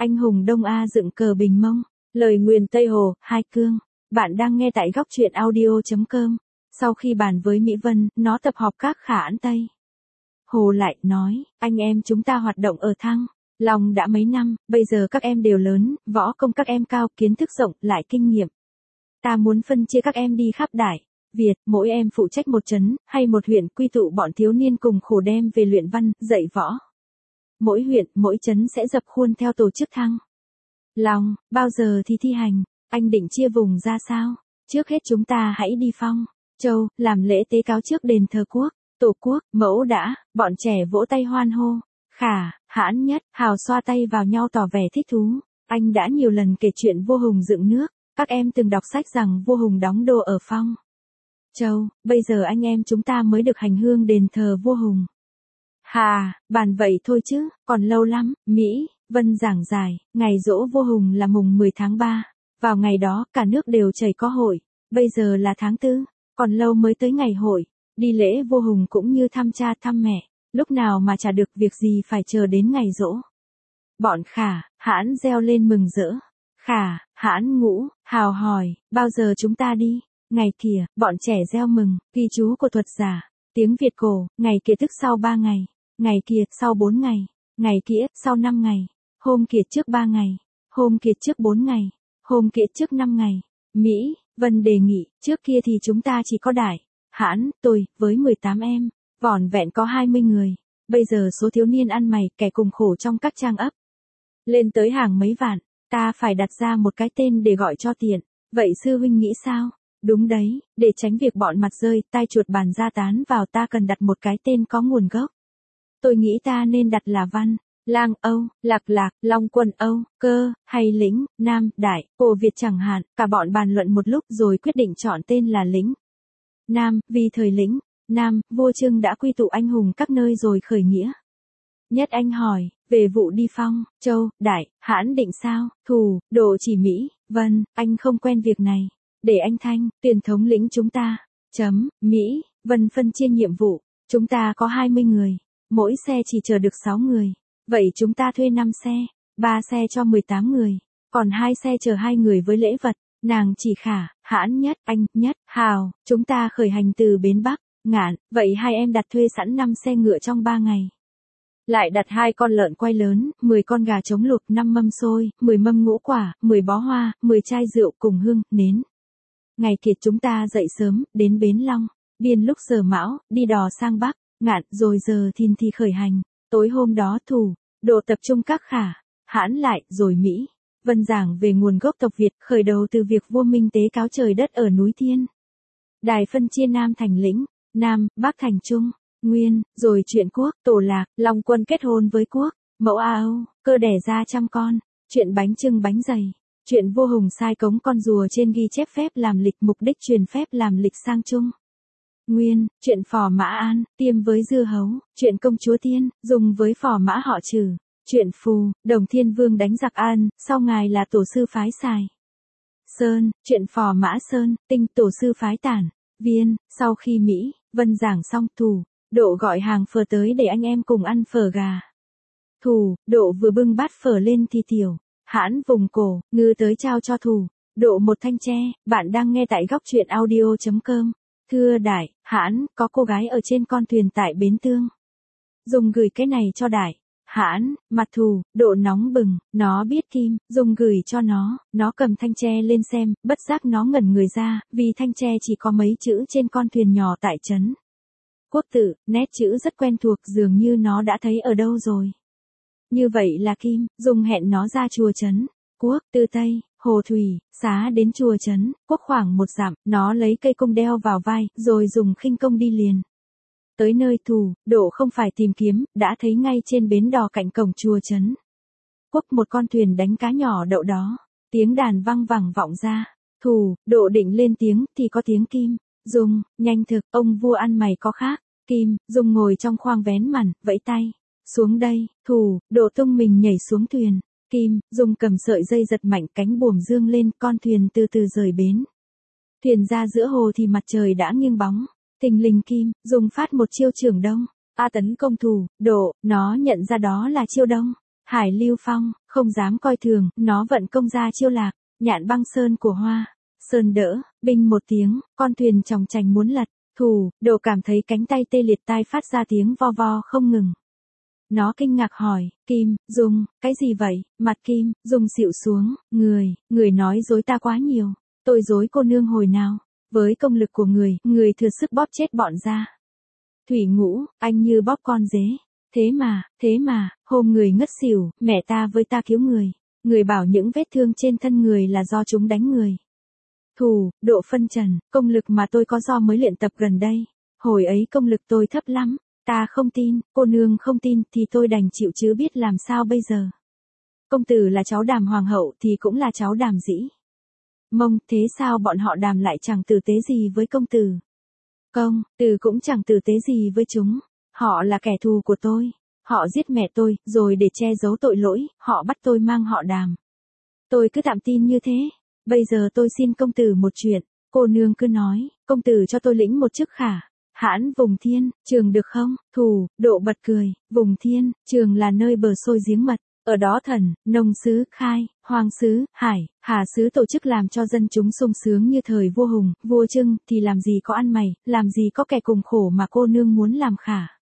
Anh hùng Đông A dựng cờ Bình Mông, lời nguyền Tây Hồ, Hai Cương. Bạn đang nghe tại góc truyện audio.com. Sau khi bàn với Mỹ Vân, nó tập hợp các khả ẵn Tây Hồ lại nói, anh em chúng ta hoạt động ở Thăng Long đã mấy năm, bây giờ các em đều lớn, võ công các em cao, kiến thức rộng, lại kinh nghiệm. Ta muốn phân chia các em đi khắp Đại Việt, mỗi em phụ trách một trấn, hay một huyện, quy tụ bọn thiếu niên cùng khổ đem về luyện văn, dạy võ. Mỗi huyện, mỗi trấn sẽ dập khuôn theo tổ chức Thăng Long, bao giờ thì thi hành, anh định chia vùng ra sao? Trước hết chúng ta hãy đi Phong Châu, làm lễ tế cáo trước đền thờ quốc, tổ quốc, mẫu đã, bọn trẻ vỗ tay hoan hô. Khả, Hãn Nhất, Hào xoa tay vào nhau tỏ vẻ thích thú. Anh đã nhiều lần kể chuyện vua Hùng dựng nước, các em từng đọc sách rằng vua Hùng đóng đô ở Phong Châu, bây giờ anh em chúng ta mới được hành hương đền thờ vua Hùng. Hà, bàn vậy thôi chứ, còn lâu lắm. Mỹ Vân giảng giải, ngày giỗ vua Hùng là mùng 10 tháng 3. Vào ngày đó, cả nước đều chảy có hội. Bây giờ là tháng 4, còn lâu mới tới ngày hội. Đi lễ vua Hùng cũng như thăm cha thăm mẹ, lúc nào mà chả được việc gì phải chờ đến ngày giỗ. Bọn Khả, Hãn reo lên mừng rỡ. Khả, Hãn Ngũ, Hào hỏi, bao giờ chúng ta đi? Ngày kìa, bọn trẻ reo mừng, ghi chú của thuật giả. Tiếng Việt cổ, ngày kia tức sau 3 ngày. Ngày kia, sau 4 ngày. Ngày kia, sau 5 ngày. Hôm kia trước 3 ngày. Hôm kia trước 4 ngày. Hôm kia trước 5 ngày. Mỹ Vân đề nghị, trước kia thì chúng ta chỉ có Đại Hãn, tôi, với 18 em. Vỏn vẹn có 20 người. Bây giờ số thiếu niên ăn mày, kẻ cùng khổ trong các trang ấp lên tới hàng mấy vạn. Ta phải đặt ra một cái tên để gọi cho tiện. Vậy sư huynh nghĩ sao? Đúng đấy, để tránh việc bọn mặt rơi, tai chuột bàn ra tán vào, ta cần đặt một cái tên có nguồn gốc. Tôi nghĩ ta nên đặt là Văn, Lang Âu, Lạc Lạc, Long Quân Âu, Cơ, hay Lĩnh, Nam, Đại, Cổ Việt chẳng hạn. Cả bọn bàn luận một lúc rồi quyết định chọn tên là Lĩnh Nam, vì thời Lĩnh Nam, vua Trương đã quy tụ anh hùng các nơi rồi khởi nghĩa. Nhất Anh hỏi, về vụ đi Phong Châu, Đại Hãn định sao? Thù, Độ chỉ Mỹ Vân, anh không quen việc này. Để anh Thanh, tuyển thống lĩnh chúng ta. Mỹ Vân phân chia nhiệm vụ. Chúng ta có 20 người. Mỗi xe chỉ chở được 6 người. Vậy chúng ta thuê 5 xe. 3 xe cho 18 người. Còn 2 xe chở 2 người với lễ vật. Nàng chỉ Khả, Hãn Nhất, Anh, Nhất, Hào. Chúng ta khởi hành từ bến Bắc, Ngạn. Vậy hai em đặt thuê sẵn 5 xe ngựa trong 3 ngày. Lại đặt 2 con lợn quay lớn, 10 con gà trống luộc, 5 mâm xôi, 10 mâm ngũ quả, 10 bó hoa, 10 chai rượu cùng hương, nến. Ngày kiệt chúng ta dậy sớm, đến bến Long Biên lúc giờ mão, đi đò sang Bắc, Ngạn, rồi giờ thìn thì khởi hành. Tối hôm đó Thủ, Độ tập trung các Khả, Hãn lại, rồi Mỹ Vân giảng về nguồn gốc tộc Việt, khởi đầu từ việc vua Minh tế cáo trời đất ở núi Thiên Đài, phân chia Nam thành Lĩnh Nam, Bắc thành Trung Nguyên, rồi chuyện Quốc, Tổ Lạc, Long Quân kết hôn với Quốc, mẫu A Âu, Cơ đẻ ra 100 con, chuyện bánh chưng bánh dày. Chuyện vua Hùng sai cống con rùa trên ghi chép phép làm lịch, mục đích truyền phép làm lịch sang Trung Nguyên, chuyện Phò Mã An, tiêm với dưa hấu, chuyện công chúa Tiên, dùng với phò mã họ Trừ, chuyện Phù, Đồng Thiên Vương đánh giặc An, sau ngài là tổ sư phái Sài Sơn, chuyện Phò Mã Sơn, Tinh, tổ sư phái Tản Viên. Sau khi Mỹ Vân giảng xong, Thủ, Độ gọi hàng phở tới để anh em cùng ăn phở gà. Thủ, Độ vừa bưng bát phở lên thì Tiểu Hãn vùng cổ, ngư tới trao cho Thủ, Độ một thanh tre. Bạn đang nghe tại góc truyện audio.com. Thưa Đại Hãn, có cô gái ở trên con thuyền tại bến Tương. Dùng gửi cái này cho Đại Hãn. Mặt Thủ, Độ nóng bừng, nó biết Kim Dùng gửi cho nó cầm thanh tre lên xem, bất giác nó ngẩn người ra, vì thanh tre chỉ có mấy chữ trên con thuyền nhỏ tại trấn Quốc Tự, nét chữ rất quen thuộc, dường như nó đã thấy ở đâu rồi. Như vậy là Kim Dung hẹn nó ra chùa trấn Quốc, từ Tây Hồ Thủy Xá đến chùa trấn Quốc khoảng 1 dặm. Nó lấy cây cung đeo vào vai, rồi dùng khinh công đi liền. Tới nơi Thủ, Độ không phải tìm kiếm, đã thấy ngay trên bến đò cạnh cổng chùa trấn Quốc một con thuyền đánh cá nhỏ đậu đó. Tiếng đàn văng vẳng vọng ra. Thủ, Độ định lên tiếng thì có tiếng Kim Dung, nhanh thực, ông vua ăn mày có khác. Kim Dung ngồi trong khoang vén màn, vẫy tay. Xuống đây. Thủ, Độ tung mình nhảy xuống thuyền. Kim Dung cầm sợi dây giật mạnh, cánh buồm dương lên, con thuyền từ từ rời bến. Thuyền ra giữa hồ thì mặt trời đã nghiêng bóng. Thình lình Kim Dung phát một chiêu Trường Đông. A tấn công Thủ, Độ, nó nhận ra đó là chiêu Đông. Hải Lưu Phong, không dám coi thường, nó vận công ra chiêu lạc, nhạn băng sơn của Hoa. Sơn đỡ, binh một tiếng, con thuyền chòng chành muốn lật, Thù, Độ cảm thấy cánh tay tê liệt tai phát ra tiếng vo vo không ngừng. Nó kinh ngạc hỏi, Kim, Dung, cái gì vậy? Mặt Kim, Dung xịu xuống, người nói dối ta quá nhiều. Tôi dối cô nương hồi nào? Với công lực của người thừa sức bóp chết bọn ra. Thủy Ngũ, anh như bóp con dế. Thế mà, hôm người ngất xỉu, mẹ ta với ta cứu người. Người bảo những vết thương trên thân người là do chúng đánh người. Thù, Độ phân trần, công lực mà tôi có do mới luyện tập gần đây. Hồi ấy công lực tôi thấp lắm. Ta không tin, cô nương không tin thì tôi đành chịu chứ biết làm sao bây giờ. Công tử là cháu Đàm hoàng hậu thì cũng là cháu Đàm Dĩ Mông, thế sao bọn họ Đàm lại chẳng tử tế gì với công tử? Công tử cũng chẳng tử tế gì với chúng. Họ là kẻ thù của tôi. Họ giết mẹ tôi, rồi để che giấu tội lỗi, họ bắt tôi mang họ Đàm. Tôi cứ tạm tin như thế. Bây giờ tôi xin công tử một chuyện. Cô nương cứ nói, công tử cho tôi lĩnh một chức khả hãn Vùng Thiên, trường được không? Thù, Độ bật cười, Vùng Thiên, trường là nơi bờ sôi giếng mật. Ở đó thần, nông sứ, khai, hoàng sứ, hải, hà sứ tổ chức làm cho dân chúng sung sướng như thời vua Hùng, vua Trưng, thì làm gì có ăn mày, làm gì có kẻ cùng khổ mà cô nương muốn làm khả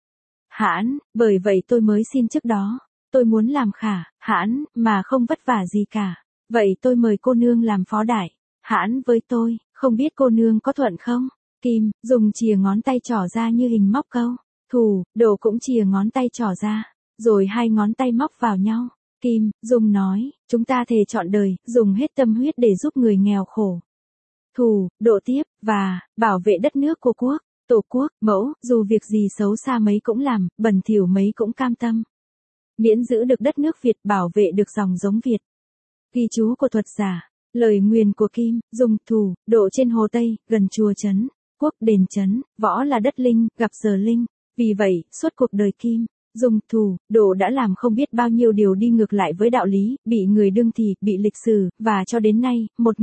hãn, bởi vậy tôi mới xin chức đó. Tôi muốn làm khả hãn, mà không vất vả gì cả. Vậy tôi mời cô nương làm phó đại hãn với tôi, không biết cô nương có thuận không? Kim, Dùng chìa ngón tay trỏ ra như hình móc câu. Thù, Độ cũng chìa ngón tay trỏ ra, rồi hai ngón tay móc vào nhau. Kim, Dung nói, chúng ta thề trọn đời, dùng hết tâm huyết để giúp người nghèo khổ. Thù, Độ tiếp, và bảo vệ đất nước của quốc, tổ quốc, mẫu, dù việc gì xấu xa mấy cũng làm, bẩn thỉu mấy cũng cam tâm. Miễn giữ được đất nước Việt, bảo vệ được dòng giống Việt. Ghi chú của thuật giả, lời nguyền của Kim, Dung, Thù, Độ trên Hồ Tây, gần chùa Trấn Quốc, đền Trấn Võ là đất linh, gặp giờ linh. Vì vậy, suốt cuộc đời Kim, Dung, Thù, Độ đã làm không biết bao nhiêu điều đi ngược lại với đạo lý, bị người đương thì, bị lịch sử, và cho đến nay,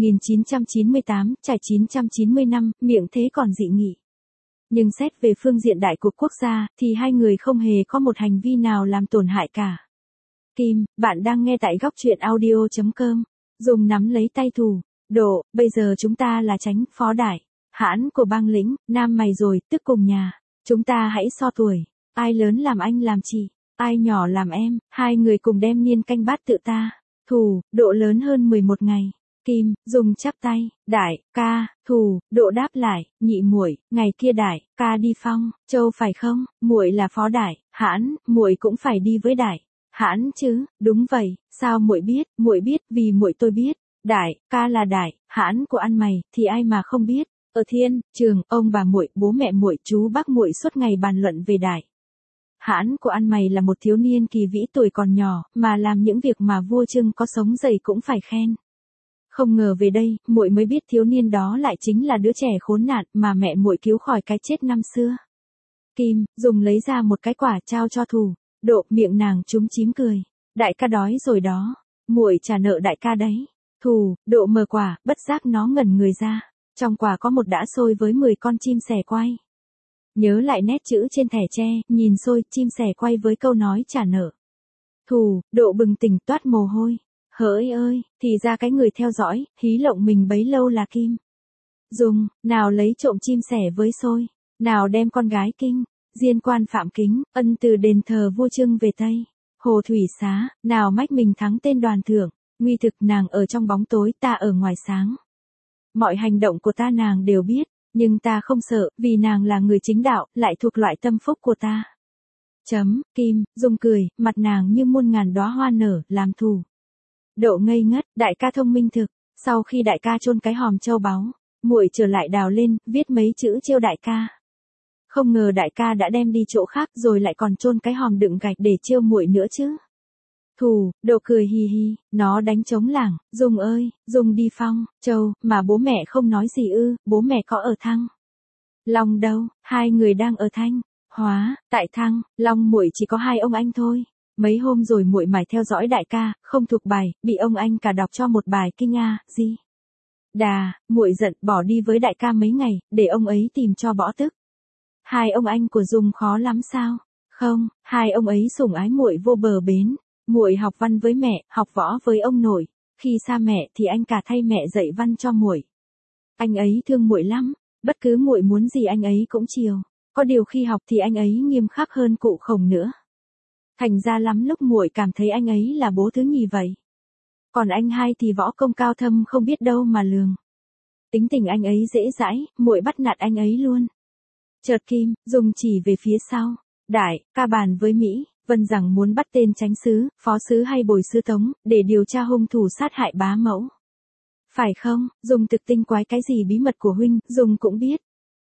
1998, trải 990 năm, miệng thế còn dị nghị. Nhưng xét về phương diện đại cục quốc gia, thì hai người không hề có một hành vi nào làm tổn hại cả. Kim, bạn đang nghe tại góc truyện audio.com. Dung nắm lấy tay Thù, Độ, bây giờ chúng ta là tránh phó đại hãn của bang lĩnh, nam mày rồi, tức cùng nhà. Chúng ta hãy so tuổi, ai lớn làm anh làm chị, ai nhỏ làm em, hai người cùng đem niên canh bát tự ta. Thù, Độ lớn hơn 11 ngày. Kim, Dung chắp tay, đại ca. Thù, Độ đáp lại, nhị muội, ngày kia đại ca đi Phong Châu phải không? Muội là phó đại hãn, muội cũng phải đi với đại hãn chứ? Đúng vậy. Sao muội biết? Muội biết vì muội tôi biết. Đại ca là đại hãn của ăn mày, thì ai mà không biết. Ở Thiên Trường, ông bà muội, bố mẹ muội, chú bác muội suốt ngày bàn luận về đại hãn của ăn mày là một thiếu niên kỳ vĩ tuổi còn nhỏ, mà làm những việc mà vua Trưng có sống dậy cũng phải khen. Không ngờ về đây, muội mới biết thiếu niên đó lại chính là đứa trẻ khốn nạn mà mẹ muội cứu khỏi cái chết năm xưa. Kim, Dùng lấy ra một cái quả trao cho Thù, Độ, miệng nàng chúm chím cười. Đại ca đói rồi đó, muội trả nợ đại ca đấy. Thù, Độ mở quả, bất giác nó ngẩn người ra. Trong quả có một đã xôi với 10 con chim sẻ quay. Nhớ lại nét chữ trên thẻ tre, nhìn xôi, chim sẻ quay với câu nói trả nợ. Thù, Độ bừng tỉnh toát mồ hôi. Hỡi ơi, thì ra cái người theo dõi, hí lộng mình bấy lâu là Kim. Dùng, nào lấy trộm chim sẻ với xôi, nào đem con gái Kinh, diên quan Phạm Kính, ân từ đền thờ vua Trưng về Tây. Hồ Thủy Xá, nào mách mình thắng tên đoàn thưởng, nguy thực nàng ở trong bóng tối, ta ở ngoài sáng. Mọi hành động của ta nàng đều biết, nhưng ta không sợ, vì nàng là người chính đạo, lại thuộc loại tâm phúc của ta. Kim, Dung cười, mặt nàng như muôn ngàn đóa hoa nở, làm Thù, Độ ngây ngất. Đại ca thông minh thực. Sau khi đại ca chôn cái hòm châu báu, muội trở lại đào lên, viết mấy chữ trêu đại ca. Không ngờ đại ca đã đem đi chỗ khác, rồi lại còn chôn cái hòm đựng gạch để trêu muội nữa chứ. Thù, Độ cười hì hì, nó đánh trống lảng. Dung ơi, Dung đi Phong Châu, mà bố mẹ không nói gì ư? Bố mẹ có ở Thăng Long đâu? Hai người đang ở Thanh Hóa. Tại Thăng Long muội chỉ có hai ông anh thôi. Mấy hôm rồi muội mải theo dõi đại ca, không thuộc bài, bị ông anh cả đọc cho một bài kinh gì đà. Muội giận, bỏ đi với đại ca mấy ngày, để ông ấy tìm cho bỏ tức. Hai ông anh của Dung khó lắm sao? Không, hai ông ấy sủng ái muội vô bờ bến. Muội học văn với mẹ, học võ với ông nội, khi xa mẹ thì anh cả thay mẹ dạy văn cho muội. Anh ấy thương muội lắm, bất cứ muội muốn gì anh ấy cũng chiều, có điều khi học thì anh ấy nghiêm khắc hơn cụ Khổng nữa. Thành ra lắm lúc muội cảm thấy anh ấy là bố thứ nhì vậy. Còn anh hai thì võ công cao thâm không biết đâu mà lường. Tính tình anh ấy dễ dãi, muội bắt nạt anh ấy luôn. Chợt Kim Dung chỉ về phía sau. Đại ca bàn với Mỹ Vân rằng muốn bắt tên chánh sứ, phó sứ hay bồi sứ Tống, để điều tra hung thủ sát hại bá mẫu. Phải không, Dung thực tinh quái cái gì bí mật của huynh, Dung cũng biết.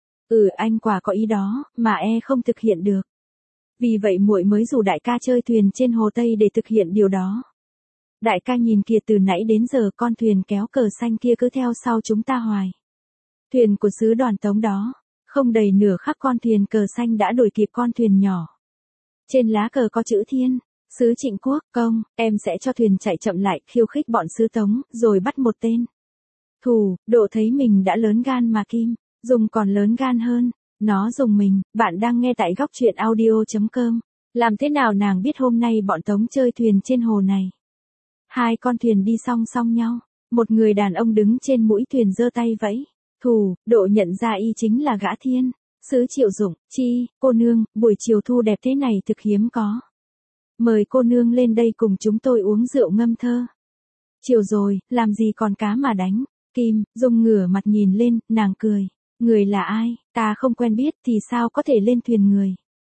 Anh quả có ý đó, mà không thực hiện được. Vì vậy muội mới rủ đại ca chơi thuyền trên hồ Tây để thực hiện điều đó. Đại ca nhìn kìa, từ nãy đến giờ con thuyền kéo cờ xanh kia cứ theo sau chúng ta hoài. Thuyền của sứ đoàn Tống đó, không đầy nửa khắc con thuyền cờ xanh đã đuổi kịp con thuyền nhỏ. Trên lá cờ có chữ Thiên, sứ Trịnh Quốc, công, em sẽ cho thuyền chạy chậm lại, khiêu khích bọn sứ Tống, rồi bắt một tên. Thù, Độ thấy mình đã lớn gan mà Kim Dung còn lớn gan hơn. Nó dùng mình. Bạn đang nghe tại góc truyện audio.com. Làm thế nào nàng biết hôm nay bọn Tống chơi thuyền trên hồ này? Hai con thuyền đi song song nhau. Một người đàn ông đứng trên mũi thuyền giơ tay vẫy. Thù, Độ nhận ra y chính là gã Thiên, sứ Triệu Dụng. Chi, cô nương, buổi chiều thu đẹp thế này thực hiếm có. Mời cô nương lên đây cùng chúng tôi uống rượu ngâm thơ. Chiều rồi, làm gì còn cá mà đánh. Kim Dung ngửa mặt nhìn lên, nàng cười. Người là ai, ta không quen biết thì sao có thể lên thuyền người.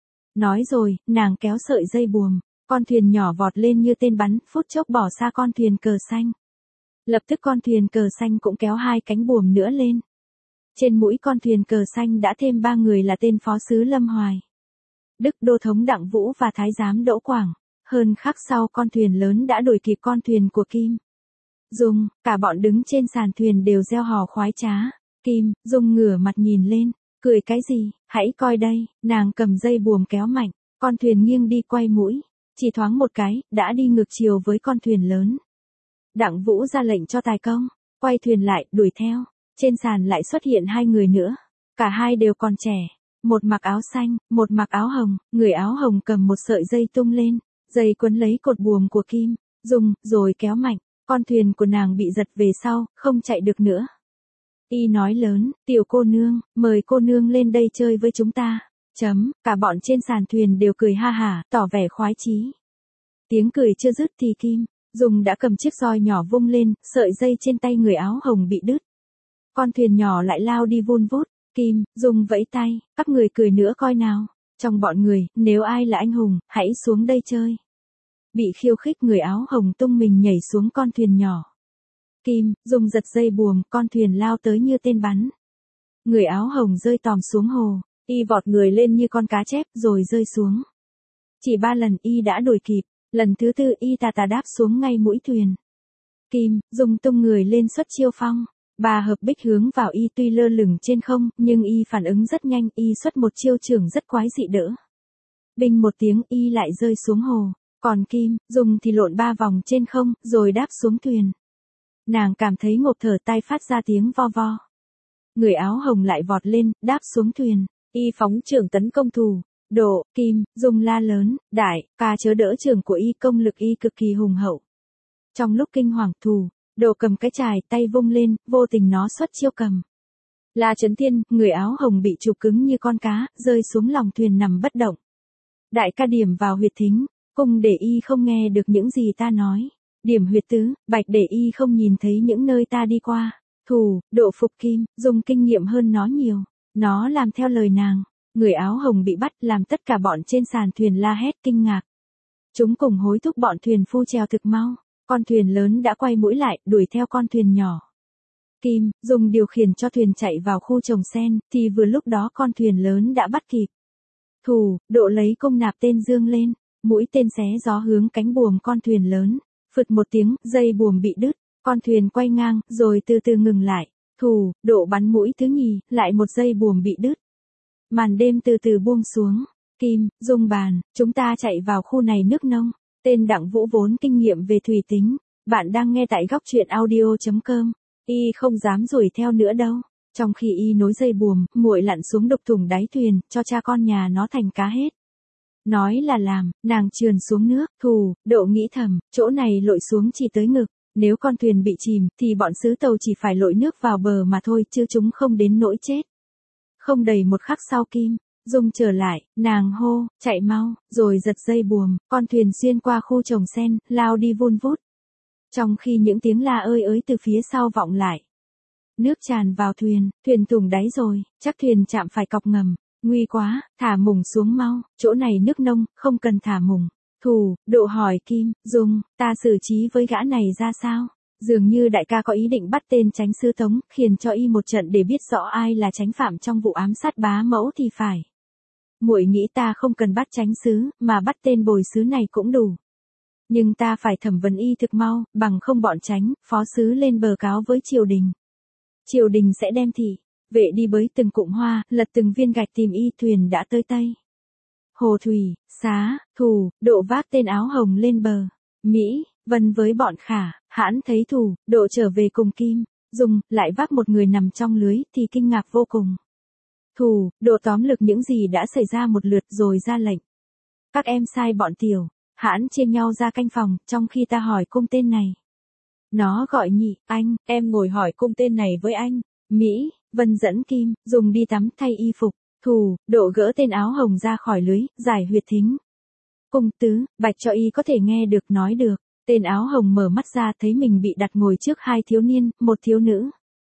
Nói rồi, nàng kéo sợi dây buồm, con thuyền nhỏ vọt lên như tên bắn, phút chốc bỏ xa con thuyền cờ xanh. Lập tức con thuyền cờ xanh cũng kéo hai cánh buồm nữa lên. Trên mũi con thuyền cờ xanh đã thêm 3 người là tên phó sứ Lâm Hoài, Đức Đô thống Đặng Vũ và Thái giám Đỗ Quảng. Hơn khắc sau con thuyền lớn đã đuổi kịp con thuyền của Kim Dung, cả bọn đứng trên sàn thuyền đều reo hò khoái trá. Kim Dung ngửa mặt nhìn lên, cười cái gì, hãy coi đây, nàng cầm dây buồm kéo mạnh, con thuyền nghiêng đi quay mũi, chỉ thoáng một cái, đã đi ngược chiều với con thuyền lớn. Đặng Vũ ra lệnh cho tài công, quay thuyền lại, đuổi theo, trên sàn lại xuất hiện 2 người nữa, cả hai đều còn trẻ, một mặc áo xanh, một mặc áo hồng, người áo hồng cầm một sợi dây tung lên, dây quấn lấy cột buồm của Kim Dung, rồi kéo mạnh, con thuyền của nàng bị giật về sau, không chạy được nữa. Y nói lớn, tiểu cô nương, mời cô nương lên đây chơi với chúng ta. Cả bọn trên sàn thuyền đều cười ha hả, tỏ vẻ khoái chí. Tiếng cười chưa dứt thì Kim Dung đã cầm chiếc roi nhỏ vung lên, sợi dây trên tay người áo hồng bị đứt. Con thuyền nhỏ lại lao đi vun vút. Kim Dung vẫy tay, các người cười nữa coi nào. Trong bọn người, nếu ai là anh hùng, hãy xuống đây chơi. Bị khiêu khích, người áo hồng tung mình nhảy xuống con thuyền nhỏ. Kim Dung giật dây buồm, con thuyền lao tới như tên bắn. Người áo hồng rơi tòm xuống hồ, y vọt người lên như con cá chép rồi rơi xuống. Chỉ 3 lần y đã đuổi kịp, lần thứ 4 y tà tà đáp xuống ngay mũi thuyền. Kim Dung tung người lên xuất chiêu phong, 3 hợp bích hướng vào y, tuy lơ lửng trên không, nhưng y phản ứng rất nhanh, y xuất một chiêu trưởng rất quái dị đỡ. Binh một tiếng y lại rơi xuống hồ, còn Kim Dung thì lộn 3 vòng trên không, rồi đáp xuống thuyền. Nàng cảm thấy ngộp thở, tai phát ra tiếng vo vo. Người áo hồng lại vọt lên, đáp xuống thuyền, y phóng trưởng tấn công Thù, Độ. Kim Dung la lớn, đại ca chớ đỡ trưởng của y, công lực y cực kỳ hùng hậu. Trong lúc kinh hoàng, Thù, Độ cầm cái chài, tay vung lên, vô tình nó xuất chiêu cầm. La Chấn Thiên, người áo hồng bị chụp cứng như con cá, rơi xuống lòng thuyền nằm bất động. Đại ca điểm vào huyệt thính, cung để y không nghe được những gì ta nói. Điểm huyệt tứ, bạch để y không nhìn thấy những nơi ta đi qua. Thù, Độ phục Kim Dung kinh nghiệm hơn nó nhiều. Nó làm theo lời nàng. Người áo hồng bị bắt, làm tất cả bọn trên sàn thuyền la hét kinh ngạc. Chúng cùng hối thúc bọn thuyền phu chèo thực mau. Con thuyền lớn đã quay mũi lại, đuổi theo con thuyền nhỏ. Kim Dung điều khiển cho thuyền chạy vào khu trồng sen, thì vừa lúc đó con thuyền lớn đã bắt kịp. Thù, Độ lấy cung nạp tên dương lên, mũi tên xé gió hướng cánh buồm con thuyền lớn. Phụt một tiếng, dây buồm bị đứt, con thuyền quay ngang, rồi từ từ ngừng lại. Thù, Độ bắn mũi thứ nhì, lại một dây buồm bị đứt. Màn đêm từ từ buông xuống. Kim Dung bàn, chúng ta chạy vào khu này nước nông. Tên Đặng Vũ vốn kinh nghiệm về thủy tính. Bạn đang nghe tại góc truyện audio.com. Y không dám đuổi theo nữa đâu. Trong khi y nối dây buồm, muội lặn xuống đục thủng đáy thuyền, cho cha con nhà nó thành cá hết. Nói là làm, nàng trườn xuống nước, Thù, Độ nghĩ thầm, chỗ này lội xuống chỉ tới ngực. Nếu con thuyền bị chìm, thì bọn sứ tàu chỉ phải lội nước vào bờ mà thôi, chứ chúng không đến nỗi chết. Không đầy một khắc sau Kim Dung trở lại, nàng hô, chạy mau, rồi giật dây buồm, con thuyền xuyên qua khu trồng sen, lao đi vun vút. Trong khi những tiếng la ơi ới từ phía sau vọng lại. Nước tràn vào thuyền, thuyền thủng đáy rồi, chắc thuyền chạm phải cọc ngầm. Nguy quá, thả mùng xuống mau, chỗ này nước nông, không cần thả mùng. Thù, Độ hỏi Kim Dung, ta xử trí với gã này ra sao? Dường như đại ca có ý định bắt tên chánh sứ Tống, khiển cho y một trận để biết rõ ai là chánh phạm trong vụ ám sát bá mẫu thì phải. Muội nghĩ ta không cần bắt chánh sứ, mà bắt tên bồi sứ này cũng đủ. Nhưng ta phải thẩm vấn y thực mau, bằng không bọn chánh, phó sứ lên bờ cáo với triều đình. Triều đình sẽ đem thị vệ đi bới từng cụm hoa, lật từng viên gạch tìm y. Thuyền đã tới Tây Hồ Thủy, Xá, Thù, Độ vác tên áo hồng lên bờ. Mỹ, Vân với bọn Khả, Hãn thấy Thù, Độ trở về cùng Kim Dung, lại vác một người nằm trong lưới, thì kinh ngạc vô cùng. Thù, Độ tóm lược những gì đã xảy ra một lượt rồi ra lệnh. Các em sai bọn Tiểu, Hãn chia nhau ra canh phòng, trong khi ta hỏi cung tên này. Nó gọi Nhị, anh, em ngồi hỏi cung tên này với anh. Mỹ, Vân dẫn Kim Dung đi tắm thay y phục. Thù, Độ gỡ tên áo hồng ra khỏi lưới, giải huyệt thính. Cung tứ, bạch cho y có thể nghe được nói được. Tên áo hồng mở mắt ra thấy mình bị đặt ngồi trước hai thiếu niên, một thiếu nữ.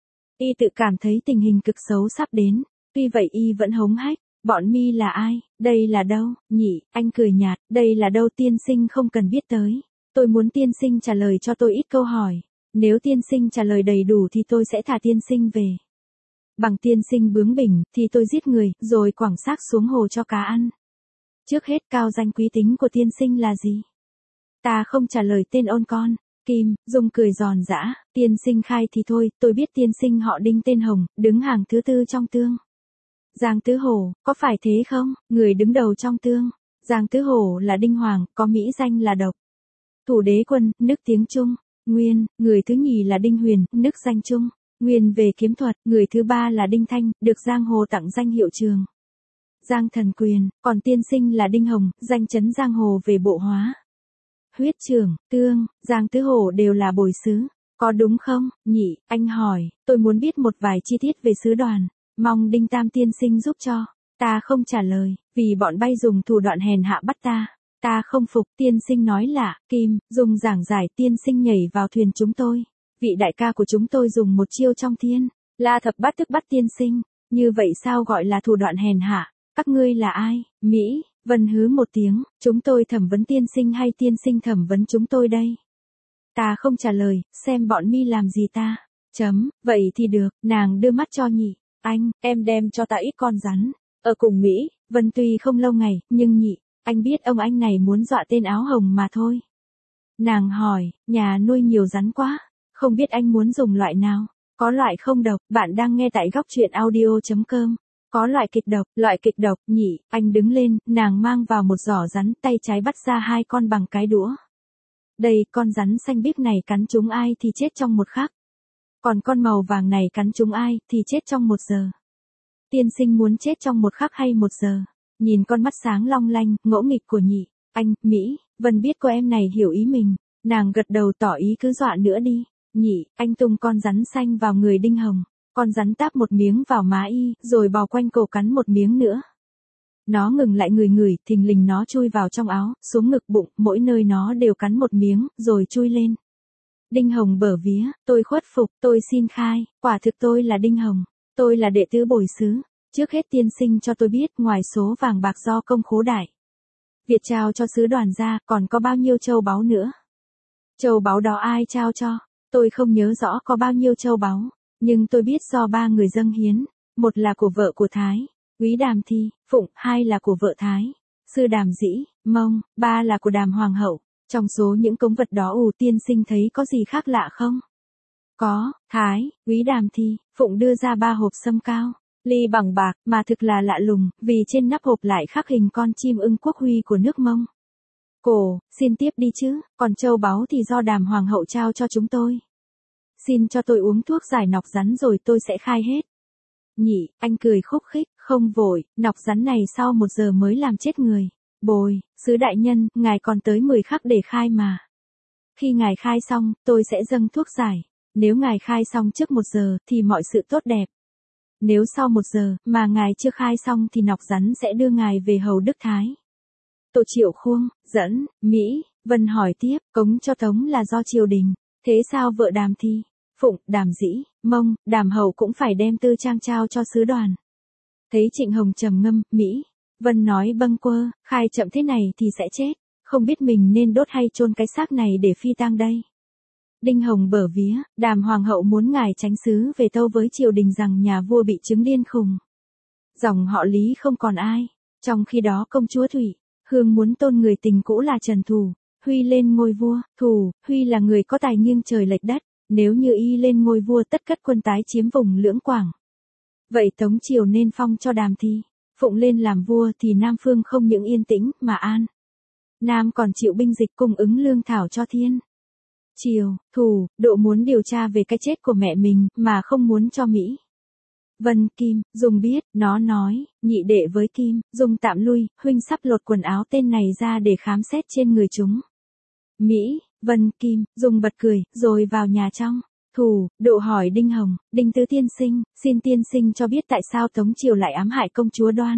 Y tự cảm thấy tình hình cực xấu sắp đến. Tuy vậy y vẫn hống hách. Bọn mi là ai? Đây là đâu? Nhị, anh cười nhạt, đây là đâu tiên sinh không cần biết tới. Tôi muốn tiên sinh trả lời cho tôi ít câu hỏi. Nếu tiên sinh trả lời đầy đủ thì tôi sẽ thả tiên sinh về. Bằng tiên sinh bướng bỉnh, thì tôi giết người, rồi quẳng xác xuống hồ cho cá ăn. Trước hết cao danh quý tính của tiên sinh là gì? Ta không trả lời tên ôn con. Kim Dung cười giòn giã, tiên sinh khai thì thôi, tôi biết tiên sinh họ Đinh tên Hồng, đứng hàng thứ tư trong tương. Giang Tứ Hổ, có phải thế không? Người đứng đầu trong tương. Giang Tứ Hổ là Đinh Hoàng, có mỹ danh là Độc. Thủ đế quân, nức tiếng Trung. Nguyên, người thứ nhì là Đinh Huyền, nức danh Trung. Nguyên về kiếm thuật, người thứ ba là Đinh Thanh, được giang hồ tặng danh hiệu Trường Giang Thần Quyền, còn tiên sinh là Đinh Hồng, danh chấn giang hồ về bộ hóa. Huyết Trưởng, Tương, Giang Tứ Hổ đều là bồi sứ, có đúng không? Nhị, anh hỏi, tôi muốn biết một vài chi tiết về sứ đoàn, mong Đinh Tam tiên sinh giúp cho. Ta không trả lời, vì bọn bay dùng thủ đoạn hèn hạ bắt ta. Ta không phục, tiên sinh nói lạ. Kim Dung giảng giải, tiên sinh nhảy vào thuyền chúng tôi. Vị đại ca của chúng tôi dùng một chiêu trong thiên La Thập Bát tức bắt tiên sinh. Như vậy sao gọi là thủ đoạn hèn hạ? Các ngươi là ai? Mỹ, Vân hứ một tiếng, chúng tôi thẩm vấn tiên sinh hay tiên sinh thẩm vấn chúng tôi đây? Ta không trả lời, xem bọn mi làm gì ta. Vậy thì được, nàng đưa mắt cho Nhị. Anh, em đem cho ta ít con rắn. Ở cùng Mỹ, Vân tuy không lâu ngày, nhưng Nhị, anh biết ông anh này muốn dọa tên áo hồng mà thôi. Nàng hỏi, nhà nuôi nhiều rắn quá, không biết anh muốn dùng loại nào? Có loại không độc, bạn đang nghe tại góc truyện audio.com. Có loại kịch độc, Nhị, anh đứng lên, nàng mang vào một giỏ rắn, tay trái bắt ra hai con bằng cái đũa. Đây, con rắn xanh biếc này cắn trúng ai thì chết trong một khắc. Còn con màu vàng này cắn trúng ai thì chết trong 1 giờ. Tiên sinh muốn chết trong 1 khắc hay 1 giờ? Nhìn con mắt sáng long lanh, ngỗ nghịch của Nhị, anh, Mỹ, Vân biết cô em này hiểu ý mình. Nàng gật đầu tỏ ý cứ dọa nữa đi. Nhị, anh tung con rắn xanh vào người Đinh Hồng. Con rắn táp một miếng vào má y, rồi bò quanh cổ cắn một miếng nữa. Nó ngừng lại ngửi, thình lình nó chui vào trong áo, xuống ngực bụng, mỗi nơi nó đều cắn một miếng, rồi chui lên. Đinh Hồng bở vía, tôi khuất phục, tôi xin khai, quả thực tôi là Đinh Hồng, tôi là đệ tứ bồi sứ. Trước hết tiên sinh cho tôi biết, ngoài số vàng bạc do công khố đại Việt trao cho sứ đoàn ra, còn có bao nhiêu châu báu nữa? Châu báu đó ai trao cho? Tôi không nhớ rõ có bao nhiêu châu báu, nhưng tôi biết do 3 người dâng hiến, một là của vợ của Thái, Úy Đàm Thi, Phụng, 2 là của vợ Thái, Sư Đàm Dĩ, Mông, 3 là của Đàm Hoàng hậu. Trong số những cống vật đó tiên sinh thấy có gì khác lạ không? Có, Thái, Úy Đàm Thi, Phụng đưa ra 3 hộp sâm cao, ly bằng bạc, mà thực là lạ lùng, vì trên nắp hộp lại khắc hình con chim ưng quốc huy của nước Mông. Cổ, xin tiếp đi chứ, còn châu báu thì do Đàm Hoàng hậu trao cho chúng tôi. Xin cho tôi uống thuốc giải nọc rắn rồi tôi sẽ khai hết. Nhị, anh cười khúc khích, không vội, nọc rắn này sau 1 giờ mới làm chết người. Bồi, sứ đại nhân, ngài còn tới 10 khắc để khai mà. Khi ngài khai xong, tôi sẽ dâng thuốc giải. Nếu ngài khai xong trước 1 giờ, thì mọi sự tốt đẹp. Nếu sau 1 giờ, mà ngài chưa khai xong thì nọc rắn sẽ đưa ngài về hầu Đức Thái. Tổ Triệu Khuông, dẫn, Mỹ, Vân hỏi tiếp, cống cho Tống là do triều đình. Thế sao vợ Đàm Thi, Phụng, Đàm Dĩ, Mông, Đàm Hậu cũng phải đem tư trang trao cho sứ đoàn. Thấy Trịnh Hồng trầm ngâm, Mỹ, Vân nói bâng quơ, khai chậm thế này thì sẽ chết. Không biết mình nên đốt hay chôn cái xác này để phi tang đây. Đinh Hồng bở vía, Đàm Hoàng hậu muốn ngài tránh xứ về tâu với triều đình rằng nhà vua bị chứng điên khùng. Dòng họ Lý không còn ai. Trong khi đó công chúa Thủy, Hương muốn tôn người tình cũ là Trần Thủ, Huy lên ngôi vua. Thủ, Huy là người có tài nghiêng trời lệch đất. Nếu như y lên ngôi vua tất cất quân tái chiếm vùng Lưỡng Quảng. Vậy Tống triều nên phong cho Đàm Thi, Phụng lên làm vua thì Nam Phương không những yên tĩnh mà an. Nam còn chịu binh dịch cung ứng lương thảo cho thiên. Triều, Thủ, Độ muốn điều tra về cái chết của mẹ mình mà không muốn cho Mỹ. Vân, Kim, Dung biết, nó nói, nhị đệ với Kim, Dung tạm lui, huynh sắp lột quần áo tên này ra để khám xét trên người chúng. Mỹ, Vân, Kim, Dung bật cười, rồi vào nhà trong. Thủ, Độ hỏi Đinh Hồng, Đinh Tứ tiên sinh, xin tiên sinh cho biết tại sao Tống triều lại ám hại công chúa Đoan.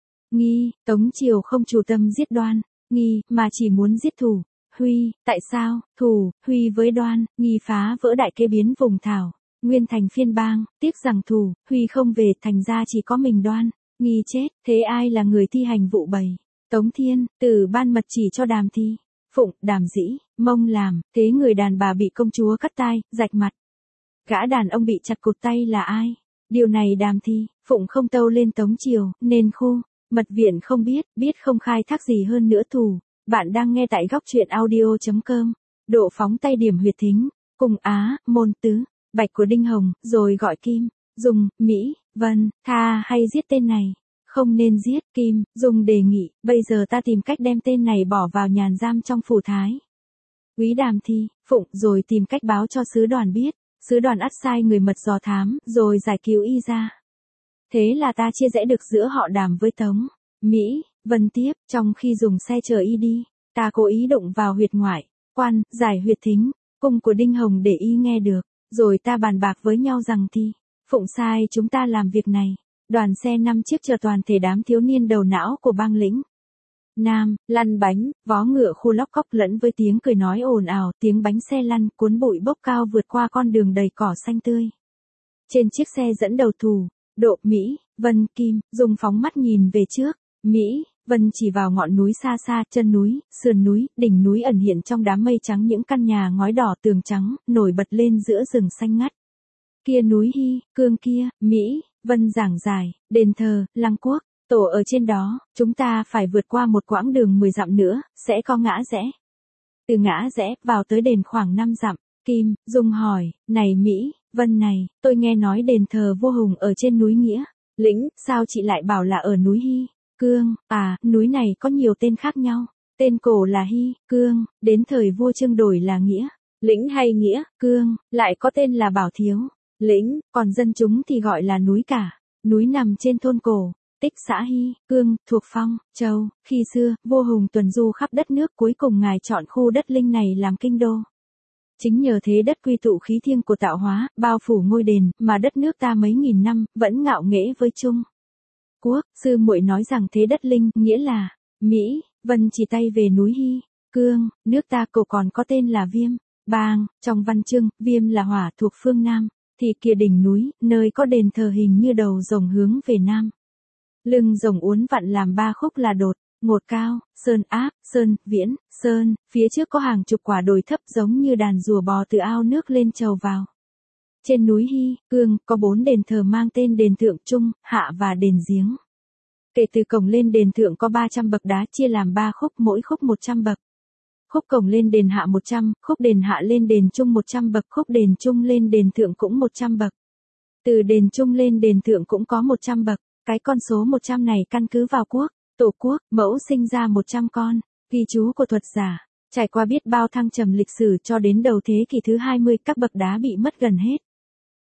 Nghi, Tống triều không chủ tâm giết Đoan, Nghi, mà chỉ muốn giết Thủ. Huy, tại sao? Thủ, Huy với Đoan, Nghi phá vỡ đại kế biến vùng Thảo, Nguyên thành phiên bang, tiếc rằng Thủ, Huy không về, thành ra chỉ có mình Đoan, Nghi chết, thế ai là người thi hành vụ bày? Tống Thiên, Tử ban mật chỉ cho Đàm Thi, Phụng, Đàm Dĩ, Mông làm, thế người đàn bà bị công chúa cắt tai, rạch mặt. Gã đàn ông bị chặt cụt tay là ai? Điều này Đàm Thi, Phụng không tâu lên Tống triều, nên khu, mật viện không biết, biết không khai thác gì hơn nữa. Thủ, bạn đang nghe tại góc truyện audio.com. Độ phóng tay điểm huyệt thính, cùng Á, Môn Tứ, Bạch của Đinh Hồng, rồi gọi Kim, Dung, Mỹ, Vân, tha hay giết tên này? Không nên giết. Kim, Dung đề nghị, bây giờ ta tìm cách đem tên này bỏ vào nhàn giam trong phủ Thái. Quý Đàm Thi, Phụng, rồi tìm cách báo cho sứ đoàn biết. Sứ đoàn ắt sai người mật dò thám, rồi giải cứu y ra. Thế là ta chia rẽ được giữa họ Đàm với Tống. Mỹ, Vân tiếp, trong khi dùng xe chở y đi, ta cố ý đụng vào huyệt ngoại quan, giải huyệt thính, cung của Đinh Hồng để y nghe được, rồi ta bàn bạc với nhau rằng Thi, Phụng sai chúng ta làm việc này. Đoàn xe 5 chiếc chở toàn thể đám thiếu niên đầu não của bang lĩnh Nam, lăn bánh, vó ngựa khu lóc cóc lẫn với tiếng cười nói ồn ào, tiếng bánh xe lăn cuốn bụi bốc cao vượt qua con đường đầy cỏ xanh tươi. Trên chiếc xe dẫn đầu Thủ, Độ, Mỹ, Vân, Kim, Dung phóng mắt nhìn về trước. Mỹ, Vân chỉ vào ngọn núi xa xa, chân núi, sườn núi, đỉnh núi ẩn hiện trong đám mây trắng những căn nhà ngói đỏ tường trắng, nổi bật lên giữa rừng xanh ngắt. Kia núi Hy, Cương kia, Mỹ, Vân giảng giải, đền thờ, Lăng Quốc, tổ ở trên đó, chúng ta phải vượt qua một quãng đường 10 dặm nữa, sẽ có ngã rẽ. Từ ngã rẽ, vào tới đền khoảng 5 dặm. Kim, Dung hỏi, này Mỹ, Vân này, tôi nghe nói đền thờ vua Hùng ở trên núi Nghĩa Lĩnh, sao chị lại bảo là ở núi Hy, Cương? À, núi này có nhiều tên khác nhau. Tên cổ là Hy, Cương, đến thời vua Trương đổi là Nghĩa Lĩnh hay Nghĩa Cương, lại có tên là Bảo Thiếu Lĩnh, còn dân chúng thì gọi là núi Cả. Núi nằm trên thôn Cổ Tích xã Hy, Cương, thuộc Phong, Châu. Khi xưa, vua Hùng tuần du khắp đất nước, cuối cùng ngài chọn khu đất linh này làm kinh đô. Chính nhờ thế đất quy tụ khí thiêng của tạo hóa, bao phủ ngôi đền, mà đất nước ta mấy nghìn năm, vẫn ngạo nghễ với Trung Quốc. Sư muội nói rằng thế đất linh, nghĩa là, Mỹ, Vân chỉ tay về núi Hy, Cương, nước ta cổ còn có tên là Viêm, Bang, trong văn chương, Viêm là hỏa thuộc phương Nam, thì kia đỉnh núi, nơi có đền thờ hình như đầu rồng hướng về Nam. Lưng rồng uốn vặn làm 3 khúc là Đột, Ngột Cao, Sơn Áp, Sơn, Viễn, Sơn, phía trước có hàng chục quả đồi thấp giống như đàn rùa bò từ ao nước lên trầu vào. Trên núi Hy, Cương, có 4 đền thờ mang tên đền Thượng Trung, Hạ và đền Giếng. Kể từ cổng lên đền Thượng có 300 bậc đá chia làm 3 khúc, mỗi khúc 100 bậc. Khúc cổng lên đền Hạ 100, khúc đền Hạ lên đền Trung 100 bậc, khúc đền Trung lên đền Thượng cũng 100 bậc. Từ đền Trung lên đền Thượng cũng có 100 bậc. Cái con số 100 này căn cứ vào quốc, tổ quốc, mẫu sinh ra 100 con, ghi chú của thuật giả. Trải qua biết bao thăng trầm lịch sử cho đến đầu thế kỷ thứ 20, các bậc đá bị mất gần hết.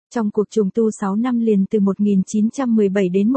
Trong cuộc trùng tu 6 năm liền từ 1917 đến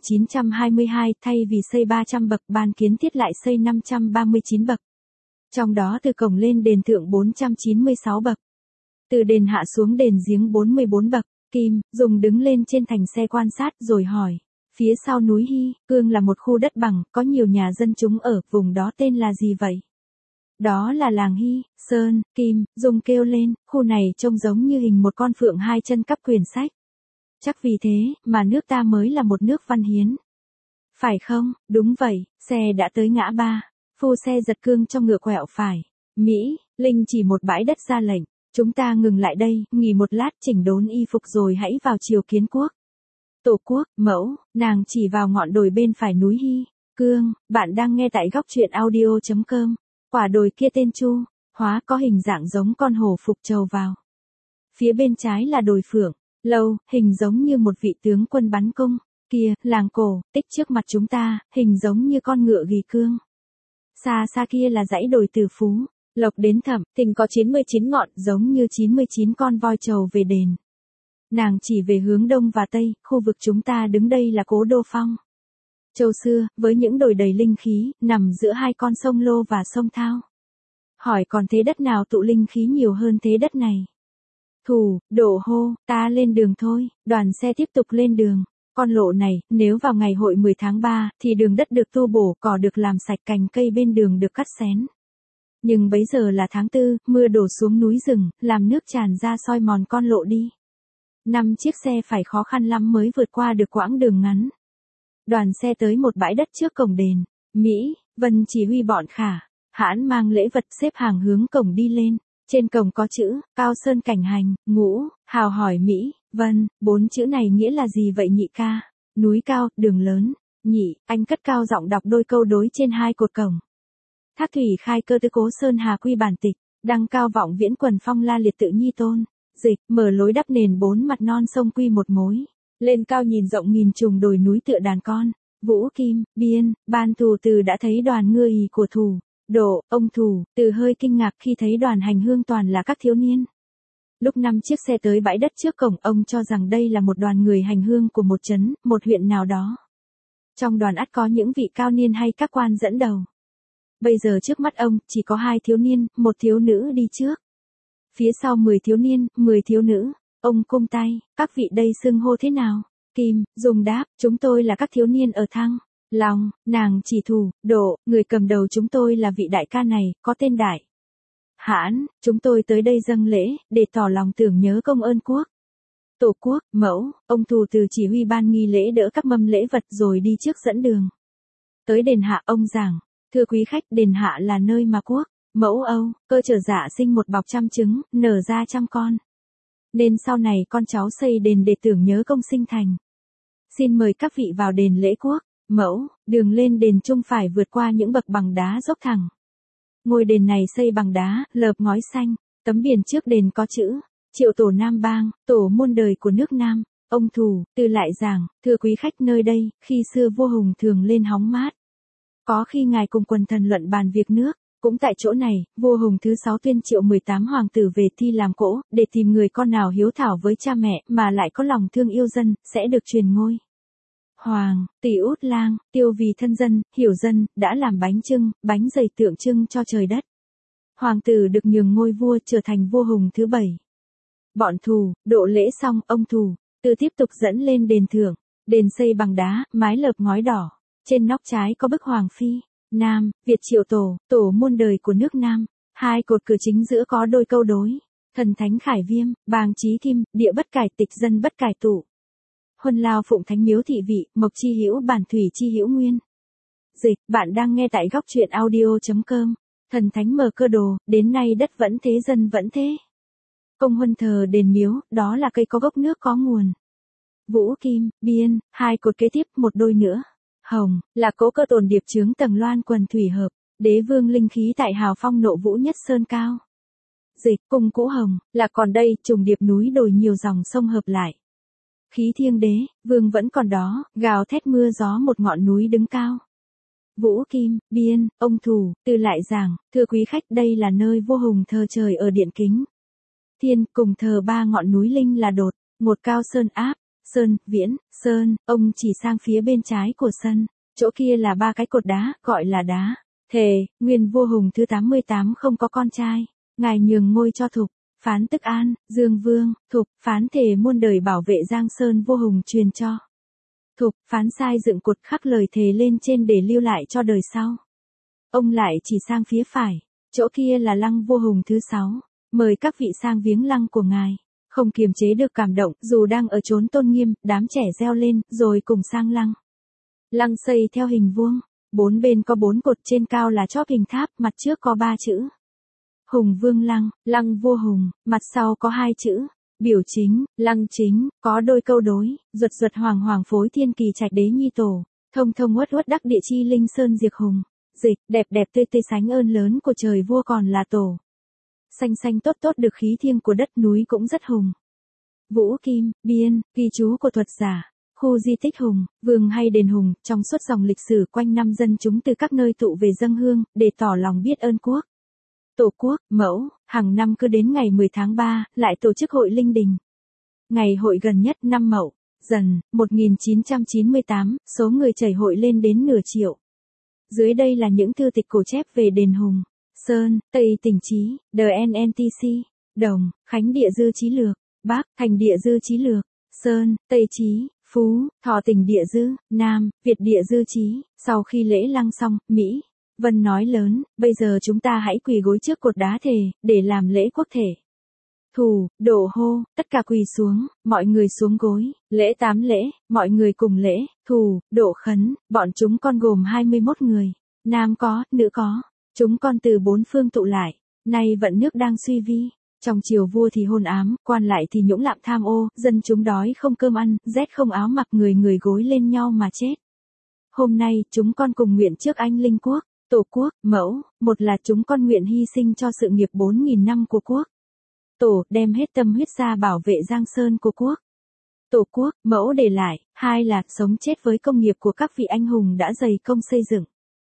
1922, thay vì xây 300 bậc, ban kiến thiết lại xây 539 bậc. Trong đó từ cổng lên đền thượng 496 bậc. Từ đền hạ xuống đền giếng 44 bậc. Kim, Dùng đứng lên trên thành xe quan sát rồi hỏi. Phía sau núi Hy Cương là một khu đất bằng, có nhiều nhà dân chúng ở, vùng đó tên là gì vậy? Đó là làng Hy Sơn. Kim, Dung kêu lên, khu này trông giống như hình một con phượng hai chân cắp quyển sách. Chắc vì thế, mà nước ta mới là một nước văn hiến. Phải không? Đúng vậy, xe đã tới ngã ba. Phu xe giật cương cho ngựa quẹo phải. Mỹ, Linh chỉ một bãi đất ra lệnh. Chúng ta ngừng lại đây, nghỉ một lát chỉnh đốn y phục rồi hãy vào triều kiến quốc. Tổ quốc, mẫu, nàng chỉ vào ngọn đồi bên phải núi Hy Cương, bạn đang nghe tại góc truyện audio.com. Quả đồi kia tên Chu Hóa có hình dạng giống con hổ phục trầu vào. Phía bên trái là đồi Phượng Lâu, hình giống như một vị tướng quân bắn cung. Kia, làng cổ, tích trước mặt chúng ta, hình giống như con ngựa gỉ cương. Xa xa kia là dãy đồi Từ Phú Lộc đến Thẩm, thình có 99 ngọn, giống như 99 con voi trầu về đền. Nàng chỉ về hướng đông và tây, khu vực chúng ta đứng đây là Cố Đô Phong. Châu xưa, với những đồi đầy linh khí, nằm giữa hai con sông Lô và sông Thao. Hỏi còn thế đất nào tụ linh khí nhiều hơn thế đất này? Thủ, Đổ hô, ta lên đường thôi, đoàn xe tiếp tục lên đường. Con lộ này, nếu vào ngày hội 10 tháng 3, thì đường đất được tu bổ, cỏ được làm sạch, cành cây bên đường được cắt xén. Nhưng bấy giờ là tháng 4, mưa đổ xuống núi rừng, làm nước tràn ra soi mòn con lộ đi. 5 chiếc xe phải khó khăn lắm mới vượt qua được quãng đường ngắn. Đoàn xe tới một bãi đất trước cổng đền. Mỹ, Vân chỉ huy bọn Khả Hãn mang lễ vật xếp hàng hướng cổng đi lên. Trên cổng có chữ, Cao Sơn Cảnh Hành, Ngũ, Hào hỏi Mỹ, Vân, 4 chữ này nghĩa là gì vậy nhị ca? Núi cao, đường lớn. Nhị, anh cất cao giọng đọc đôi câu đối trên hai cột cổng. Thác thủy khai cơ tư Cố Sơn Hà quy bản tịch, đăng cao vọng viễn quần phong la liệt tự nhi tôn. Dịch, mở lối đắp nền 4 mặt non sông quy một mối. Lên cao nhìn rộng nghìn trùng đồi núi tựa đàn con. Vũ Kim, Biên, Ban Thù Từ đã thấy đoàn ngựa ì của Thủ Độ, ông Thủ Từ hơi kinh ngạc khi thấy đoàn hành hương toàn là các thiếu niên. Lúc 5 chiếc xe tới bãi đất trước cổng, ông cho rằng đây là một đoàn người hành hương của một trấn, một huyện nào đó. Trong đoàn ắt có những vị cao niên hay các quan dẫn đầu. Bây giờ trước mắt ông, chỉ có 2 thiếu niên, 1 thiếu nữ đi trước. Phía sau 10 thiếu niên, 10 thiếu nữ. Ông cung tay, các vị đây xưng hô thế nào? Kim, Dung đáp, chúng tôi là các thiếu niên ở Thăng Long. Nàng chỉ Thủ Độ, người cầm đầu chúng tôi là vị đại ca này, có tên Đại Hãn. Chúng tôi tới đây dâng lễ, để tỏ lòng tưởng nhớ công ơn quốc. Tổ quốc, mẫu, ông Thủ Từ chỉ huy ban nghi lễ đỡ các mâm lễ vật rồi đi trước dẫn đường. Tới đền hạ ông giảng, thưa quý khách, đền hạ là nơi mà quốc mẫu Âu Cơ Trở Dạ sinh một bọc trăm trứng, nở ra trăm con. Nên sau này con cháu xây đền để tưởng nhớ công sinh thành. Xin mời các vị vào đền lễ quốc mẫu. Đường lên đền trung phải vượt qua những bậc bằng đá dốc thẳng. Ngôi đền này xây bằng đá, lợp ngói xanh. Tấm biển trước đền có chữ, Triệu tổ Nam Bang, tổ muôn đời của nước Nam. Ông Thủ Từ lại giảng, thưa quý khách, nơi đây, khi xưa vua Hùng thường lên hóng mát. Có khi ngài cùng quần thần luận bàn việc nước. Cũng tại chỗ này, vua Hùng thứ 6 tuyên triệu 18 hoàng tử về thi làm cỗ, để tìm người con nào hiếu thảo với cha mẹ, mà lại có lòng thương yêu dân, sẽ được truyền ngôi. Hoàng, Tỷ Út Lang, tiêu vì thân dân, hiểu dân, đã làm bánh chưng, bánh dày tượng trưng cho trời đất. Hoàng tử được nhường ngôi vua, trở thành vua Hùng thứ 7. Bọn Thủ Độ lễ xong, ông Thủ Từ tiếp tục dẫn lên đền thượng. Đền xây bằng đá, mái lợp ngói đỏ. Trên nóc trái có bức Hoàng Phi Nam, Việt Triệu tổ, tổ muôn đời của nước Nam. 2 cột cửa chính giữa có đôi câu đối. Thần thánh khải viêm, bàng trí kim, địa bất cải tịch, dân bất cải tụ. Huân lao phụng thánh miếu thị vị, mộc chi hữu bản, thủy chi hữu nguyên. Dịch, bạn đang nghe tại góc truyện audio.com. Thần thánh mở cơ đồ, đến nay đất vẫn thế dân vẫn thế. Công huân thờ đền miếu, đó là cây có gốc nước có nguồn. Vũ Kim, Biên, 2 cột kế tiếp, một đôi nữa. Hồng, là cố cơ tồn điệp chướng tầng loan quần thủy hợp. Đế vương linh khí tại hào phong nộ vũ nhất sơn cao. Dịch, cung cũ hồng, là còn đây, trùng điệp núi đồi nhiều dòng sông hợp lại. Khí thiêng đế, vương vẫn còn đó, gào thét mưa gió một ngọn núi đứng cao. Vũ Kim, Biên, ông Thủ Từ lại giảng, thưa quý khách, đây là nơi vua Hùng thờ trời ở điện Kính Thiên, cùng thờ 3 ngọn núi linh là Đột, Một cao sơn áp, sơn, viễn, sơn, ông chỉ sang phía bên trái của sân. Chỗ kia là 3 cái cột đá, gọi là đá. Thề, nguyên vua Hùng thứ 88 không có con trai. Ngài nhường ngôi cho Thục, phán tức An, Dương Vương, Thục, phán thề muôn đời bảo vệ Giang Sơn vua Hùng truyền cho. Thục, phán sai dựng cột khắc lời thề lên trên để lưu lại cho đời sau. Ông lại chỉ sang phía phải, chỗ kia là lăng vua Hùng thứ 6. Mời các vị sang viếng lăng của ngài. Không kiềm chế được cảm động, dù đang ở chốn tôn nghiêm, đám trẻ reo lên, rồi cùng sang lăng. Lăng xây theo hình vuông, 4 bên có 4 cột, trên cao là chóp hình tháp, mặt trước có 3 chữ. Hùng Vương Lăng, Lăng Vua Hùng, mặt sau có 2 chữ. Biểu chính, Lăng Chính, có đôi câu đối, ruột ruột hoàng hoàng phối thiên kỳ trạch đế nhi tổ, thông thông uất uất đắc địa chi linh sơn diệt hùng. Dịch, đẹp đẹp tươi tươi sánh ơn lớn của trời vua còn là tổ. Xanh xanh tốt tốt được khí thiêng của đất núi cũng rất hùng. Vũ Kim, Biên, ghi chú của thuật giả. Khu di tích Hùng, Vương hay đền Hùng, trong suốt dòng lịch sử quanh năm dân chúng từ các nơi tụ về dâng hương, để tỏ lòng biết ơn quốc. Tổ quốc, mẫu, hàng năm cứ đến ngày 10 tháng 3, lại tổ chức hội linh đình. Ngày hội gần nhất năm Mậu, Dần, 1998, số người chảy hội lên đến nửa triệu. Dưới đây là những thư tịch cổ chép về đền Hùng. Sơn, Tây Tỉnh Chí, DNNTC, Đồng, Khánh Địa Dư Chí Lược, Bắc, Thành Địa Dư Chí Lược, Sơn, Tây Chí, Phú, Thọ Tỉnh Địa Dư, Nam, Việt Địa Dư Chí. Sau khi lễ lăng xong, Mỹ Vân nói lớn, bây giờ chúng ta hãy quỳ gối trước cột đá thề, để làm lễ quốc thể. Thủ, đổ hô, tất cả quỳ xuống, mọi người xuống gối, lễ 8 lễ, mọi người cùng lễ, thủ, đổ khấn, bọn chúng con gồm 21 người, nam có, nữ có, chúng con từ 4 phương tụ lại, nay vận nước đang suy vi. Trong triều vua thì hôn ám, quan lại thì nhũng lạm tham ô, dân chúng đói không cơm ăn, rét không áo mặc, người người gối lên nhau mà chết. Hôm nay, chúng con cùng nguyện trước anh linh quốc, tổ quốc, mẫu, một là chúng con nguyện hy sinh cho sự nghiệp 4.000 năm của quốc. Tổ, đem hết tâm huyết ra bảo vệ Giang Sơn của quốc. Tổ quốc, mẫu để lại, 2 là sống chết với công nghiệp của các vị anh hùng đã dày công xây dựng.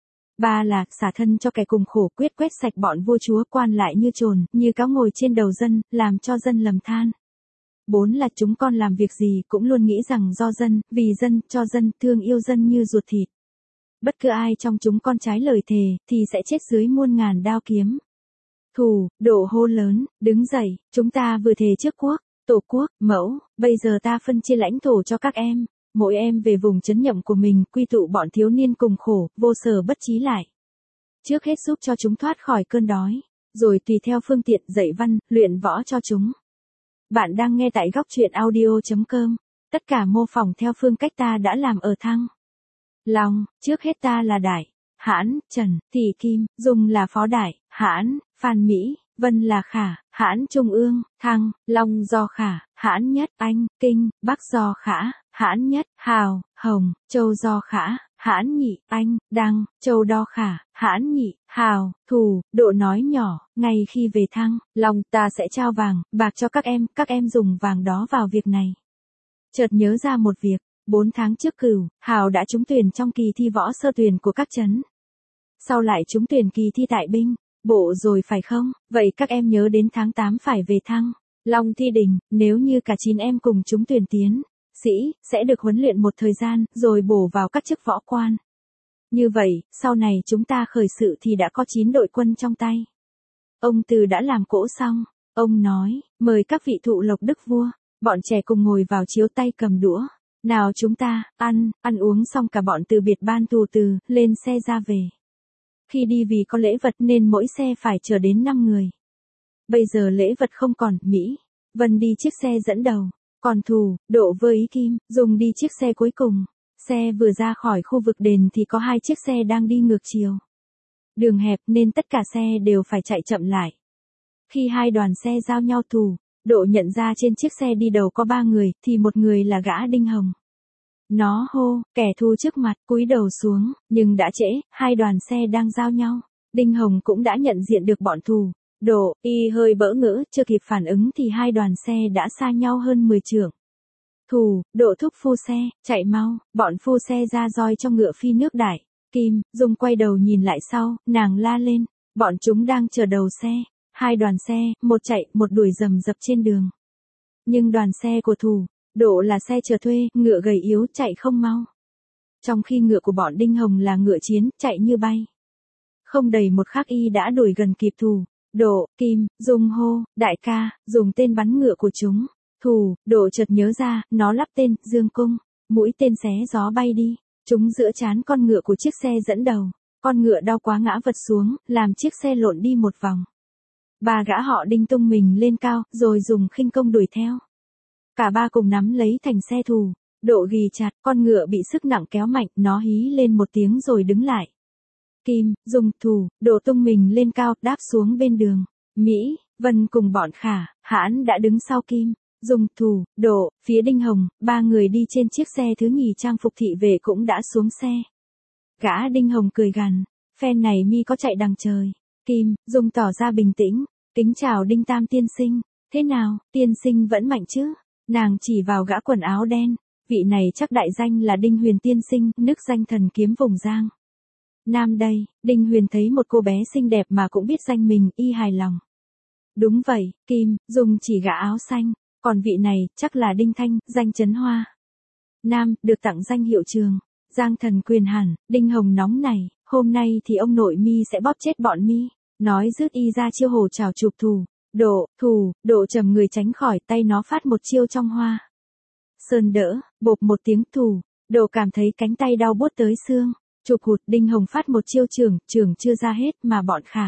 3 là xả thân cho kẻ cùng khổ, quyết quét sạch bọn vua chúa quan lại như trồn, như cáo ngồi trên đầu dân, làm cho dân lầm than. 4 là chúng con làm việc gì cũng luôn nghĩ rằng do dân, vì dân, cho dân, thương yêu dân như ruột thịt. Bất cứ ai trong chúng con trái lời thề, thì sẽ chết dưới muôn ngàn đao kiếm. Thủ, đổ hô lớn, đứng dậy, chúng ta vừa thề trước quốc, tổ quốc, mẫu, bây giờ ta phân chia lãnh thổ cho các em. Mỗi em về vùng trấn nhậm của mình, quy tụ bọn thiếu niên cùng khổ, vô sở bất trí lại. Trước hết giúp cho chúng thoát khỏi cơn đói, rồi tùy theo phương tiện dạy văn, luyện võ cho chúng. Bạn đang nghe tại góc truyện audio.com. Tất cả mô phỏng theo phương cách ta đã làm ở Thăng Long. Trước hết ta là Đại, Hãn, Trần, Thị Kim, Dung là Phó Đại, Hãn, Phan Mỹ, Vân là Khả, Hãn Trung ương, Thăng Long do Khả, Hãn Nhất, Anh, Kinh, Bắc do Khả, Hãn Nhất, Hào, Hồng, Châu do Khả, Hãn Nhị, Anh, Đăng, Châu đo Khả, Hãn Nhị, Hào, Thù, Độ nói nhỏ, ngay khi về Thăng Long ta sẽ trao vàng, bạc cho các em dùng vàng đó vào việc này. Chợt nhớ ra một việc, 4 tháng trước Cửu, Hào đã trúng tuyển trong kỳ thi võ sơ tuyển của các trấn. Sau lại trúng tuyển kỳ thi tại binh, bộ rồi phải không? Vậy các em nhớ đến tháng 8 phải về Thăng Long thi đình, nếu như cả 9 em cùng trúng tuyển tiến sĩ, sẽ được huấn luyện một thời gian, rồi bổ vào các chức võ quan. Như vậy, sau này chúng ta khởi sự thì đã có 9 đội quân trong tay. Ông Từ đã làm cỗ xong, ông nói, mời các vị thụ lộc đức vua, bọn trẻ cùng ngồi vào chiếu tay cầm đũa. Nào chúng ta, ăn uống xong cả bọn từ biệt ban tù từ, lên xe ra về. Khi đi vì có lễ vật nên mỗi xe phải chở đến 5 người. Bây giờ lễ vật không còn, Mỹ Vân đi chiếc xe dẫn đầu, còn Thù, Độ với Ý Kim, Dùng đi chiếc xe cuối cùng. Xe vừa ra khỏi khu vực đền thì có 2 chiếc xe đang đi ngược chiều. Đường hẹp nên tất cả xe đều phải chạy chậm lại. Khi 2 đoàn xe giao nhau, Thù, Độ nhận ra trên chiếc xe đi đầu có 3 người, thì một người là gã Đinh Hồng. Nó hô, kẻ thù trước mặt, cúi đầu xuống, nhưng đã trễ, 2 đoàn xe đang giao nhau. Đinh Hồng cũng đã nhận diện được bọn Thù, Độ, y hơi bỡ ngỡ, chưa kịp phản ứng thì 2 đoàn xe đã xa nhau hơn 10 trượng. Thù, Độ thúc phu xe, chạy mau, bọn phu xe ra roi cho ngựa phi nước đại. Kim, Dung quay đầu nhìn lại sau, nàng la lên, bọn chúng đang chờ đầu xe. 2 đoàn xe, một chạy, một đuổi rầm rập trên đường. Nhưng đoàn xe của Thủ, Độ là xe chở thuê, ngựa gầy yếu chạy không mau. Trong khi ngựa của bọn Đinh Hồng là ngựa chiến, chạy như bay. Không đầy một khắc y đã đuổi gần kịp Thủ, Độ, Kim, Dung hô, đại ca, dùng tên bắn ngựa của chúng. Thủ, Độ chợt nhớ ra, nó lắp tên, Dương Cung, mũi tên xé gió bay đi, trúng giữa trán con ngựa của chiếc xe dẫn đầu. Con ngựa đau quá ngã vật xuống, làm chiếc xe lộn đi một vòng. Ba gã họ Đinh tung mình lên cao, rồi dùng khinh công đuổi theo. Cả ba cùng nắm lấy thành xe Thủ, Độ ghì chặt, con ngựa bị sức nặng kéo mạnh, nó hí lên một tiếng rồi đứng lại. Kim, Dung, Thủ, Độ tung mình lên cao, đáp xuống bên đường. Mỹ, Vân cùng bọn Khả, Hãn đã đứng sau Kim, Dung, Thủ, Độ, phía Đinh Hồng, ba người đi trên chiếc xe thứ nhì trang phục thị vệ cũng đã xuống xe. Gã Đinh Hồng cười gằn, phen này mi có chạy đằng trời. Kim, Dung tỏ ra bình tĩnh, kính chào Đinh Tam tiên sinh, thế nào, tiên sinh vẫn mạnh chứ? Nàng chỉ vào gã quần áo đen, vị này chắc đại danh là Đinh Huyền tiên sinh, nức danh thần kiếm vùng Giang. Nam đây, Đinh Huyền thấy một cô bé xinh đẹp mà cũng biết danh mình, y hài lòng. Đúng vậy, Kim, Dung chỉ gã áo xanh, còn vị này, chắc là Đinh Thanh, danh Trấn Hoa. Nam, được tặng danh hiệu trường. Giang thần quyền hẳn, Đinh Hồng nóng này, hôm nay thì ông nội mi sẽ bóp chết bọn mi. Nói dứt y ra chiêu hồ chào chụp Thủ, Độ trầm người tránh khỏi, tay nó phát một chiêu trong hoa. Sơn đỡ, bộp một tiếng, Độ cảm thấy cánh tay đau buốt tới xương. Chụp hụt, Đinh Hồng phát một chiêu trường chưa ra hết mà bọn Khả,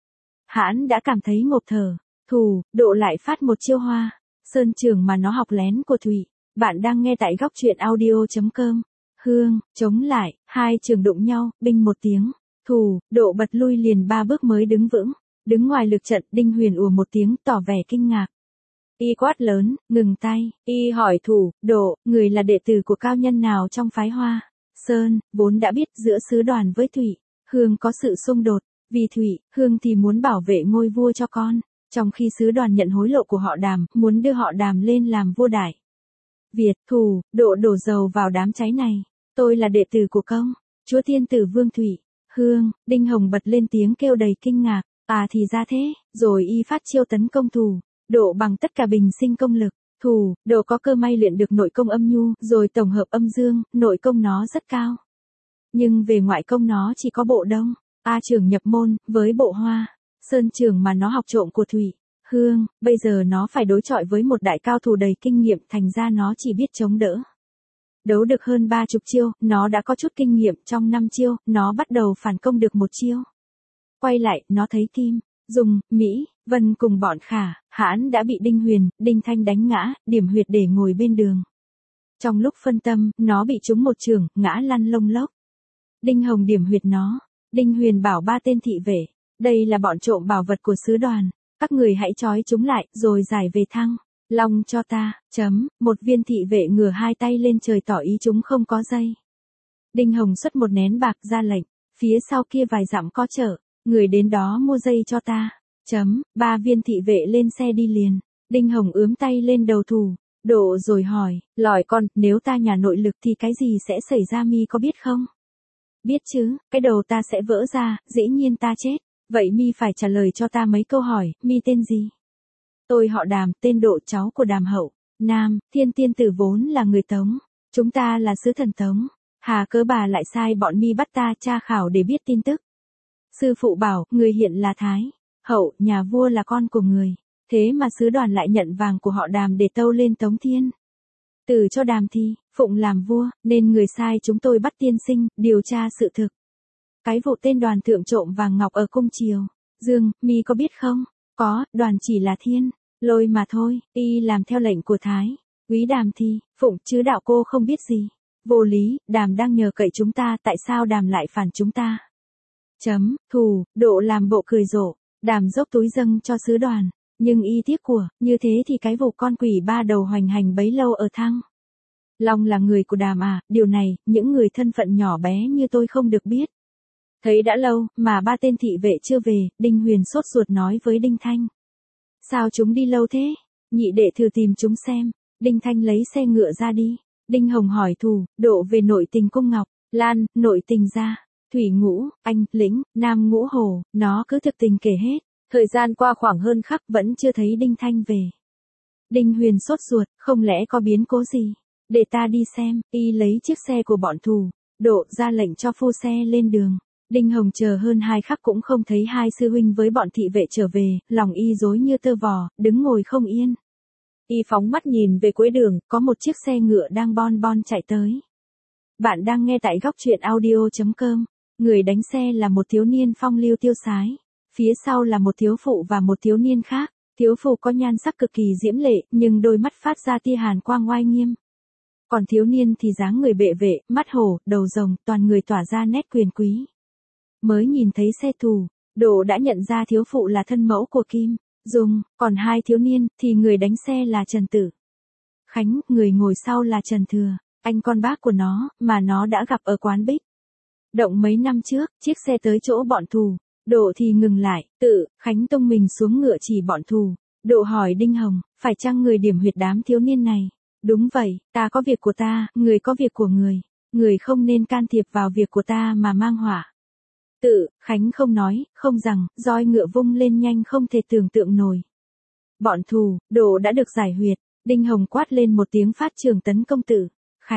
Hãn đã cảm thấy ngộp thở. Độ lại phát một chiêu hoa, sơn trường mà nó học lén của Thủy. Bạn đang nghe tại góc truyện audio.com. Hương, chống lại, hai trường đụng nhau, binh một tiếng. Độ bật lui liền 3 bước mới đứng vững. Đứng ngoài lực trận, Đinh Huyền ùa một tiếng tỏ vẻ kinh ngạc. Y quát lớn, ngừng tay, y hỏi Độ, người là đệ tử của cao nhân nào trong phái Hoa Sơn, vốn đã biết giữa sứ đoàn với Thủy, Hương có sự xung đột, vì Thủy, Hương thì muốn bảo vệ ngôi vua cho con, trong khi sứ đoàn nhận hối lộ của họ Đàm, muốn đưa họ Đàm lên làm vua đại Việt. Độ đổ dầu vào đám cháy này. Tôi là đệ tử của công, chúa thiên tử Vương Thủy, Hương. Đinh Hồng bật lên tiếng kêu đầy kinh ngạc, à thì ra thế, rồi y phát chiêu tấn công Độ bằng tất cả bình sinh công lực. Độ có cơ may luyện được nội công âm nhu, rồi tổng hợp âm dương, nội công nó rất cao. Nhưng về ngoại công nó chỉ có bộ Đông, A trường nhập môn, với bộ Hoa Sơn trường mà nó học trộm của Thủy, Hương, bây giờ nó phải đối chọi với một đại cao thủ đầy kinh nghiệm, thành ra nó chỉ biết chống đỡ. Đấu được hơn 30 chiêu, nó đã có chút kinh nghiệm, trong 5 chiêu, nó bắt đầu phản công được một chiêu. Quay lại, nó thấy Kim, Dung, Mỹ, Vân cùng bọn Khả, Hãn đã bị Đinh Huyền, Đinh Thanh đánh ngã, điểm huyệt để ngồi bên đường. Trong lúc phân tâm, nó bị trúng một chưởng, ngã lăn lông lốc. Đinh Hồng điểm huyệt nó, Đinh Huyền bảo 3 tên thị vệ, đây là bọn trộm bảo vật của sứ đoàn, các người hãy trói chúng lại, rồi giải về Thăng Long cho ta. Một viên thị vệ ngửa 2 tay lên trời tỏ ý chúng không có dây. Đinh Hồng xuất một nén bạc ra lệnh, phía sau kia vài dặm có chợ, người đến đó mua dây cho ta. 3 viên thị vệ lên xe đi liền. Đinh Hồng ướm tay lên đầu Độ rồi hỏi, lỏi con, nếu ta nhả nội lực thì cái gì sẽ xảy ra mi có biết không? Biết chứ, cái đầu ta sẽ vỡ ra, dĩ nhiên ta chết. Vậy mi phải trả lời cho ta mấy câu hỏi, mi tên gì? Tôi họ Đàm, tên Độ, cháu của Đàm Hậu. Nam, Thiên tiên tử vốn là người Tống. Chúng ta là sứ thần Tống. Hà cớ bà lại sai bọn mi bắt ta tra khảo để biết tin tức. Sư phụ bảo, người hiện là Thái Hậu, nhà vua là con của người. Thế mà sứ đoàn lại nhận vàng của họ Đàm để tâu lên Tống Thiên Tử cho Đàm Thi, phụng làm vua, nên người sai chúng tôi bắt tiên sinh, điều tra sự thực. Cái vụ tên Đoàn thượng trộm vàng ngọc ở cung triều Dương, mi có biết không? Có, Đoàn chỉ là Thiên Lôi mà thôi, y làm theo lệnh của Thái Quý Đàm Thi, phụng, chứ đạo cô không biết gì. Vô lý, Đàm đang nhờ cậy chúng ta, tại sao Đàm lại phản chúng ta? Độ làm bộ cười rộ, Đàm dốc túi dâng cho sứ đoàn, nhưng y tiếc của, như thế thì cái vụ con quỷ 3 đầu hoành hành bấy lâu ở Thăng Long là người của Đàm à, điều này, những người thân phận nhỏ bé như tôi không được biết. Thấy đã lâu, mà 3 tên thị vệ chưa về, Đinh Huyền sốt ruột nói với Đinh Thanh. Sao chúng đi lâu thế? Nhị đệ thử tìm chúng xem. Đinh Thanh lấy xe ngựa ra đi. Đinh Hồng hỏi Độ về nội tình cung Ngọc Lan, nội tình ra. Thủy Ngũ, Anh, Lĩnh, Nam Ngũ Hồ, nó cứ thực tình kể hết. Thời gian qua khoảng hơn khắc vẫn chưa thấy Đinh Thanh về. Đinh Huyền sốt ruột, không lẽ có biến cố gì? Để ta đi xem, y lấy chiếc xe của bọn Thù, Độ ra lệnh cho phu xe lên đường. Đinh Hồng chờ hơn 2 khắc cũng không thấy hai sư huynh với bọn thị vệ trở về, lòng y rối như tơ vò, đứng ngồi không yên. Y phóng mắt nhìn về cuối đường, có một chiếc xe ngựa đang bon bon chạy tới. Bạn đang nghe tại góc truyện audio.com. Người đánh xe là một thiếu niên phong lưu tiêu sái. Phía sau là một thiếu phụ và một thiếu niên khác. Thiếu phụ có nhan sắc cực kỳ diễm lệ, nhưng đôi mắt phát ra tia hàn quang oai nghiêm. Còn thiếu niên thì dáng người bệ vệ, mắt hổ, đầu rồng, toàn người tỏa ra nét quyền quý. Mới nhìn thấy xe Thù, Độ đã nhận ra thiếu phụ là thân mẫu của Kim Dung, còn hai thiếu niên thì người đánh xe là Trần Tử Khánh, người ngồi sau là Trần Thừa, anh con bác của nó, mà nó đã gặp ở quán Bích Động mấy năm trước. Chiếc xe tới chỗ bọn Thù, Độ thì ngừng lại. Tử Khánh tung mình xuống ngựa chỉ bọn Thù. Độ hỏi Đinh Hồng, phải chăng người điểm huyệt đám thiếu niên này? Đúng vậy, ta có việc của ta, người có việc của người. Người không nên can thiệp vào việc của ta mà mang họa. Tử Khánh không nói, không rằng, roi ngựa vung lên nhanh không thể tưởng tượng nổi. Bọn Thù, Độ đã được giải huyệt. Đinh Hồng quát lên một tiếng phát trường tấn công Tử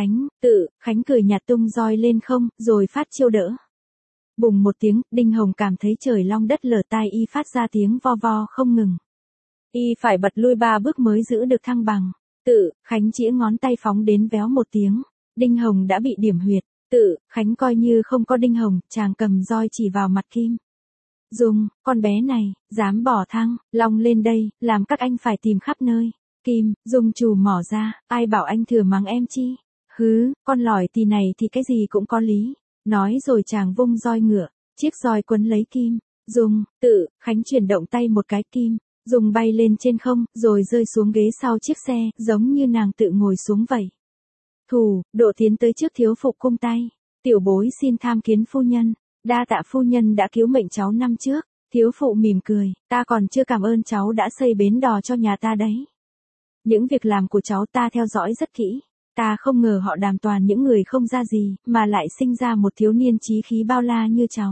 Khánh cười nhạt tung roi lên không, rồi phát chiêu đỡ. Bùng một tiếng, Đinh Hồng cảm thấy trời long đất lở, tai y phát ra tiếng vo vo không ngừng. Y phải bật lui 3 bước mới giữ được thăng bằng. Tử Khánh chĩa ngón tay phóng đến véo một tiếng. Đinh Hồng đã bị điểm huyệt. Tử Khánh coi như không có Đinh Hồng, chàng cầm roi chỉ vào mặt Kim Dung, con bé này, dám bỏ thăng long lên đây, làm các anh phải tìm khắp nơi. Kim Dung trù mỏ ra, ai bảo anh thừa mắng em chi? Hứ, con lỏi tì này thì cái gì cũng có lý. Nói rồi chàng vung roi ngựa, chiếc roi quấn lấy Kim Dung. Tử Khánh chuyển động tay một cái, Kim Dung bay lên trên không, rồi rơi xuống ghế sau chiếc xe, giống như nàng tự ngồi xuống vậy. Thù, Độ tiến tới trước thiếu phụ cung tay. Tiểu bối xin tham kiến phu nhân. Đa tạ phu nhân đã cứu mệnh cháu năm trước. Thiếu phụ mỉm cười, ta còn chưa cảm ơn cháu đã xây bến đò cho nhà ta đấy. Những việc làm của cháu ta theo dõi rất kỹ. Ta không ngờ họ Đàm toàn những người không ra gì, mà lại sinh ra một thiếu niên chí khí bao la như cháu.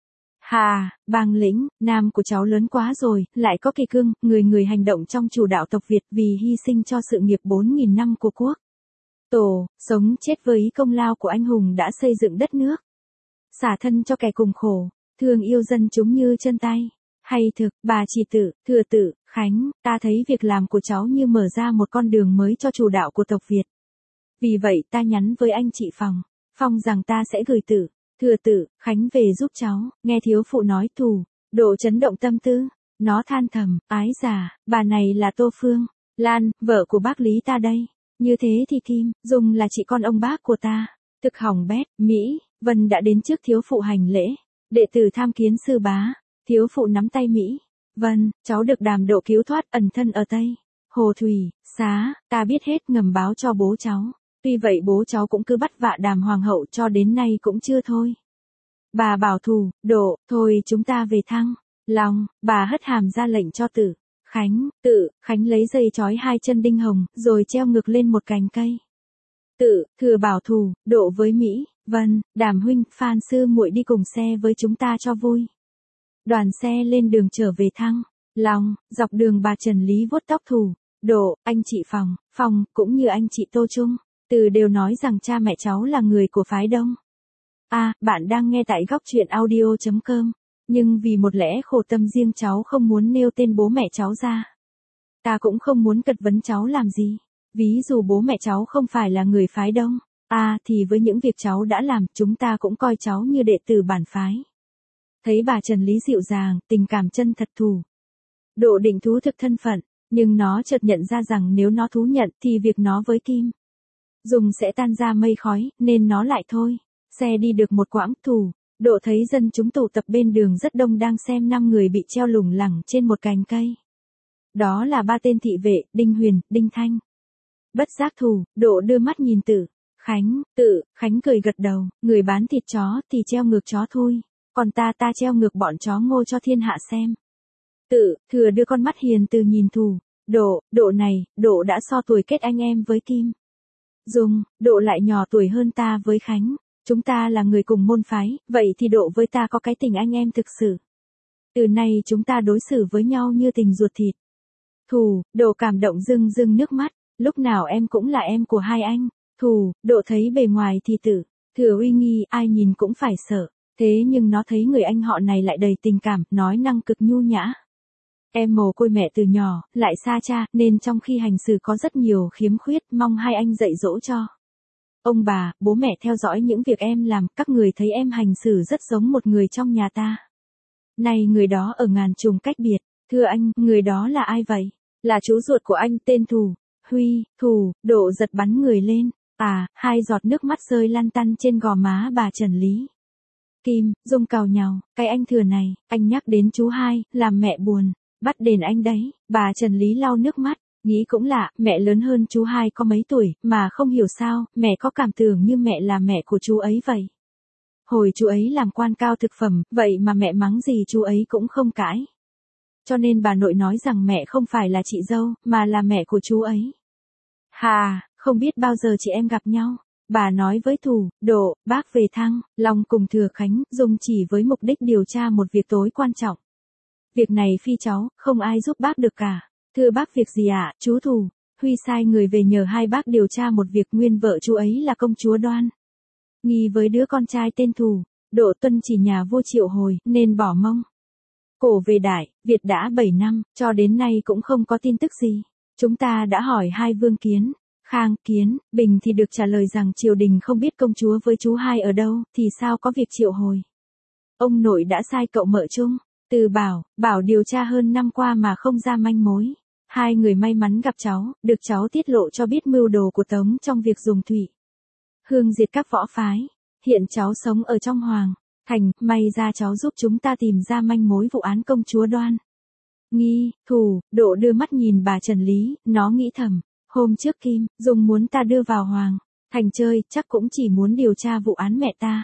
Hà, Bàng Lĩnh, nam của cháu lớn quá rồi, lại có kỳ cương, người hành động trong chủ đạo tộc Việt vì hy sinh cho sự nghiệp 4.000 năm của quốc tổ, sống chết với công lao của anh hùng đã xây dựng đất nước. Xả thân cho kẻ cùng khổ, thương yêu dân chúng như chân tay. Hay thực, bà chỉ Thừa Tử Khánh, ta thấy việc làm của cháu như mở ra một con đường mới cho chủ đạo của tộc Việt. Vì vậy ta nhắn với anh chị Phong rằng ta sẽ gửi Thừa Tử Khánh về giúp cháu. Nghe thiếu phụ nói Thù, Độ chấn động tâm tư. Nó than thầm, ái già, bà này là Tô Phương Lan, vợ của bác Lý ta đây. Như thế thì Kim Dung là chị con ông bác của ta. Thực hỏng bét. Mỹ Vân đã đến trước thiếu phụ hành lễ. Đệ tử tham kiến sư bá. Thiếu phụ nắm tay Mỹ Vân, cháu được Đàm Độ cứu thoát ẩn thân ở Tây Hồ Thủy Xá, ta biết hết, ngầm báo cho bố cháu. Tuy vậy bố cháu cũng cứ bắt vạ Đàm hoàng hậu cho đến nay cũng chưa thôi. Bà bảo Thù, Độ, thôi chúng ta về Thăng Long. Bà hất hàm ra lệnh cho Tử Khánh lấy dây trói hai chân Đinh Hồng, rồi treo ngược lên một cành cây. Thừa bảo Thù, Độ với Mỹ Vân, Đàm huynh, Phan sư muội đi cùng xe với chúng ta cho vui. Đoàn xe lên đường trở về Thăng Long. Dọc đường bà Trần Lý vuốt tóc Thù, Độ, anh chị Phong, cũng như anh chị Tô Trung, Từ đều nói rằng cha mẹ cháu là người của phái Đông. Bạn đang nghe tại góc truyện audio.com. Nhưng vì một lẽ khổ tâm riêng cháu không muốn nêu tên bố mẹ cháu ra. Ta cũng không muốn cật vấn cháu làm gì. Ví dụ bố mẹ cháu không phải là người phái Đông. Thì với những việc cháu đã làm, chúng ta cũng coi cháu như đệ tử bản phái. Thấy bà Trần Lý dịu dàng, tình cảm chân thật. Thù, Độ định thú thực thân phận, nhưng nó chợt nhận ra rằng nếu nó thú nhận thì việc nó với Kim Dung sẽ tan ra mây khói, nên nó lại thôi. Xe đi được một quãng, Thù, Độ thấy dân chúng tụ tập bên đường rất đông đang xem 5 người bị treo lủng lẳng trên một cành cây. Đó là 3 tên thị vệ, Đinh Huyền, Đinh Thanh. Bất giác Thù, Độ đưa mắt nhìn Tử Khánh cười gật đầu, người bán thịt chó thì treo ngược chó thôi, còn ta treo ngược bọn chó ngô cho thiên hạ xem. Thừa đưa con mắt hiền từ nhìn Thù, Độ này, Độ đã so tuổi kết anh em với Kim Dung, Độ lại nhỏ tuổi hơn ta với Khánh. Chúng ta là người cùng môn phái, vậy thì Độ với ta có cái tình anh em thực sự. Từ nay chúng ta đối xử với nhau như tình ruột thịt. Thù, Độ cảm động rưng rưng nước mắt, lúc nào em cũng là em của hai anh. Thù, Độ thấy bề ngoài thì thừa uy nghi, ai nhìn cũng phải sợ. Thế nhưng nó thấy người anh họ này lại đầy tình cảm, nói năng cực nhu nhã. Em mồ côi mẹ từ nhỏ, lại xa cha, nên trong khi hành xử có rất nhiều khiếm khuyết, mong hai anh dạy dỗ cho. Ông bà, bố mẹ theo dõi những việc em làm, các người thấy em hành xử rất giống một người trong nhà ta. Này người đó ở ngàn trùng cách biệt, thưa anh, người đó là ai vậy? Là chú ruột của anh tên Thù, Độ giật bắn người lên. Hai giọt nước mắt rơi lăn tăn trên gò má bà Trần Lý. Kim, Dung cào nhào, cái anh thừa này, anh nhắc đến chú hai, làm mẹ buồn, bắt đền anh đấy. Bà Trần Lý lau nước mắt, nghĩ cũng lạ, mẹ lớn hơn chú hai có mấy tuổi, mà không hiểu sao, mẹ có cảm tưởng như mẹ là mẹ của chú ấy vậy. Hồi chú ấy làm quan cao thực phẩm, vậy mà mẹ mắng gì chú ấy cũng không cãi. Cho nên bà nội nói rằng mẹ không phải là chị dâu, mà là mẹ của chú ấy. Không biết bao giờ chị em gặp nhau. Bà nói với Thù, Độ, bác về Thăng, Long cùng Thừa Khánh, Dung chỉ với mục đích điều tra một việc tối quan trọng. Việc này phi cháu, không ai giúp bác được cả. Thưa bác việc gì ạ, chú Thù? Huy sai người về nhờ hai bác điều tra một việc nguyên vợ chú ấy là công chúa Đoan. Nghi với đứa con trai tên Thù, Độ tuân chỉ nhà vua Triệu Hồi, nên bỏ Mông Cổ về Đại, Việt đã 7 năm, cho đến nay cũng không có tin tức gì. Chúng ta đã hỏi hai vương Kiến, Khang, Kiến, Bình thì được trả lời rằng triều đình không biết công chúa với chú hai ở đâu, thì sao có việc Triệu Hồi. Ông nội đã sai cậu mợ Trung, Từ Bảo điều tra hơn năm qua mà không ra manh mối. Hai người may mắn gặp cháu, được cháu tiết lộ cho biết mưu đồ của Tống trong việc dùng thủy hương diệt các võ phái. Hiện cháu sống ở trong Hoàng Thành, may ra cháu giúp chúng ta tìm ra manh mối vụ án công chúa Đoan. Nghi, Thù, Độ đưa mắt nhìn bà Trần Lý, nó nghĩ thầm, hôm trước Kim, Dung muốn ta đưa vào Hoàng Thành chơi, chắc cũng chỉ muốn điều tra vụ án mẹ ta.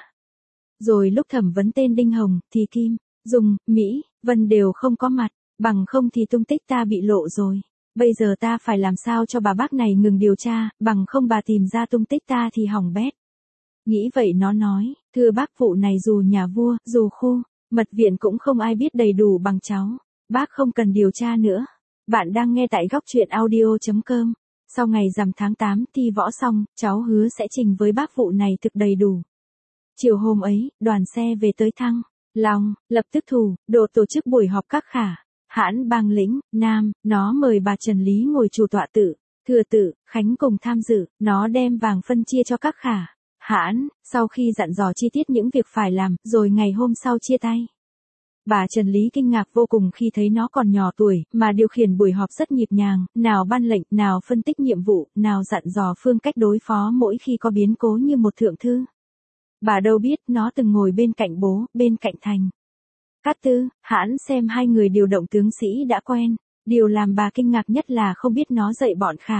Rồi lúc thẩm vấn tên Đinh Hồng, thì Kim, Dung, Mỹ, Vân đều không có mặt, bằng không thì tung tích ta bị lộ rồi. Bây giờ ta phải làm sao cho bà bác này ngừng điều tra, bằng không bà tìm ra tung tích ta thì hỏng bét. Nghĩ vậy nó nói, thưa bác, vụ này dù nhà vua, dù khu mật viện cũng không ai biết đầy đủ bằng cháu. Bác không cần điều tra nữa. Bạn đang nghe tại góc truyện audio.com. Sau ngày rằm tháng 8 thi võ xong, cháu hứa sẽ trình với bác vụ này thực đầy đủ. Chiều hôm ấy, đoàn xe về tới Thăng Long, lập tức Thù, Độ tổ chức buổi họp các khả hãn bang lĩnh Nam, nó mời bà Trần Lý ngồi chủ tọa Thừa Tử, Khánh cùng tham dự, nó đem vàng phân chia cho các khả hãn, sau khi dặn dò chi tiết những việc phải làm, rồi ngày hôm sau chia tay. Bà Trần Lý kinh ngạc vô cùng khi thấy nó còn nhỏ tuổi, mà điều khiển buổi họp rất nhịp nhàng, nào ban lệnh, nào phân tích nhiệm vụ, nào dặn dò phương cách đối phó mỗi khi có biến cố như một thượng thư. Bà đâu biết, nó từng ngồi bên cạnh bố, bên cạnh Thành Cát Tư, hãn xem hai người điều động tướng sĩ đã quen. Điều làm bà kinh ngạc nhất là không biết nó dạy bọn khả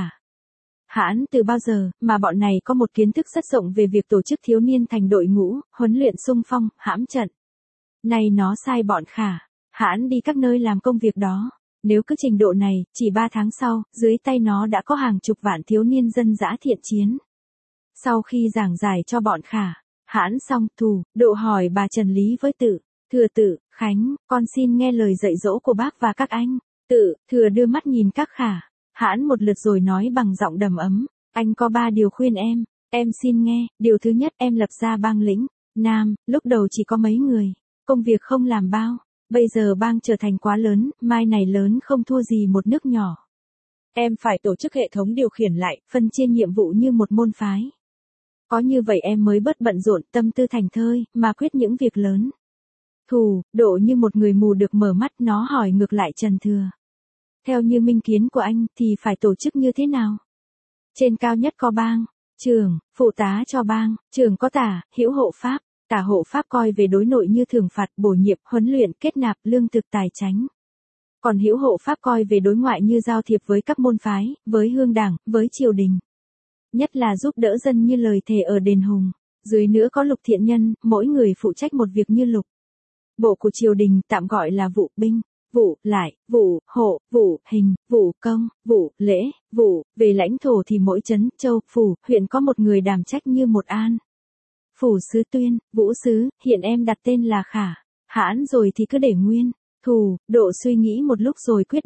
hãn từ bao giờ, mà bọn này có một kiến thức rất rộng về việc tổ chức thiếu niên thành đội ngũ, huấn luyện xung phong, hãm trận. Này nó sai bọn khả hãn đi các nơi làm công việc đó. Nếu cứ trình độ này, chỉ 3 tháng sau, dưới tay nó đã có hàng chục vạn thiếu niên dân dã thiện chiến. Sau khi giảng giải cho bọn khả hãn xong, Thù, Độ hỏi bà Trần Lý với Thừa Tử, Khánh, con xin nghe lời dạy dỗ của bác và các anh. Thừa đưa mắt nhìn các khả hãn một lượt rồi nói bằng giọng đầm ấm, anh có 3 điều khuyên em xin nghe. Điều thứ nhất, em lập ra bang lĩnh Nam, lúc đầu chỉ có mấy người, công việc không làm bao. Bây giờ bang trở thành quá lớn, mai này lớn không thua gì một nước nhỏ. Em phải tổ chức hệ thống điều khiển lại, phân chia nhiệm vụ như một môn phái. Có như vậy em mới bớt bận rộn, tâm tư thành thơi, mà quyết những việc lớn. Thù, Độ như một người mù được mở mắt, nó hỏi ngược lại Trần Thừa. Theo như minh kiến của anh, thì phải tổ chức như thế nào? Trên cao nhất có bang trưởng, phụ tá cho bang trưởng có tả, hữu hộ pháp. Tả hộ pháp coi về đối nội như thưởng phạt, bổ nhiệm, huấn luyện, kết nạp, lương thực, tài chánh. Còn hữu hộ pháp coi về đối ngoại như giao thiệp với các môn phái, với hương đảng, với triều đình. Nhất là giúp đỡ dân như lời thề ở đền Hùng. Dưới nữa có lục thiện nhân, mỗi người phụ trách một việc như lục bộ của triều đình, tạm gọi là vụ binh, vụ lại, vụ hộ, vụ hình, vụ công, vụ lễ, vụ về lãnh thổ thì mỗi trấn, châu, phủ, huyện có một người đảm trách như một an phủ sứ, tuyên, vũ sứ. Hiện em đặt tên là khả hãn rồi thì cứ để nguyên. Thù, Độ suy nghĩ một lúc rồi quyết định,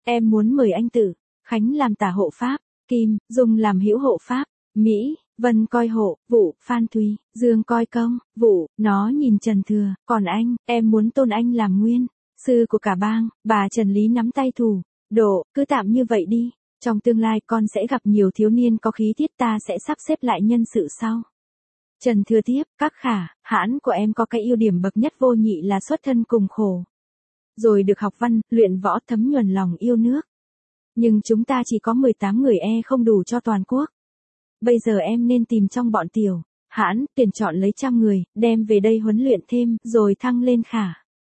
em muốn mời anh Tử, Khánh làm tả hộ pháp, Kim, Dung làm hữu hộ pháp, Mỹ, Vân coi hộ, vụ, Phan Thúy, Dương coi công, vụ, nó nhìn Trần Thừa, còn anh, em muốn tôn anh làm nguyên, sư của cả bang, bà Trần Lý nắm tay Thủ, Độ, cứ tạm như vậy đi, trong tương lai con sẽ gặp nhiều thiếu niên có khí tiết ta sẽ sắp xếp lại nhân sự sau. Trần Thừa tiếp, các khả, hãn của em có cái ưu điểm bậc nhất vô nhị là xuất thân cùng khổ. Rồi được học văn, luyện võ thấm nhuần lòng yêu nước. Nhưng chúng ta chỉ có 18 người không đủ cho toàn quốc. Bây giờ em nên tìm trong bọn tiểu, hãn, tuyển chọn lấy 100 người, đem về đây huấn luyện thêm, rồi thăng lên khả.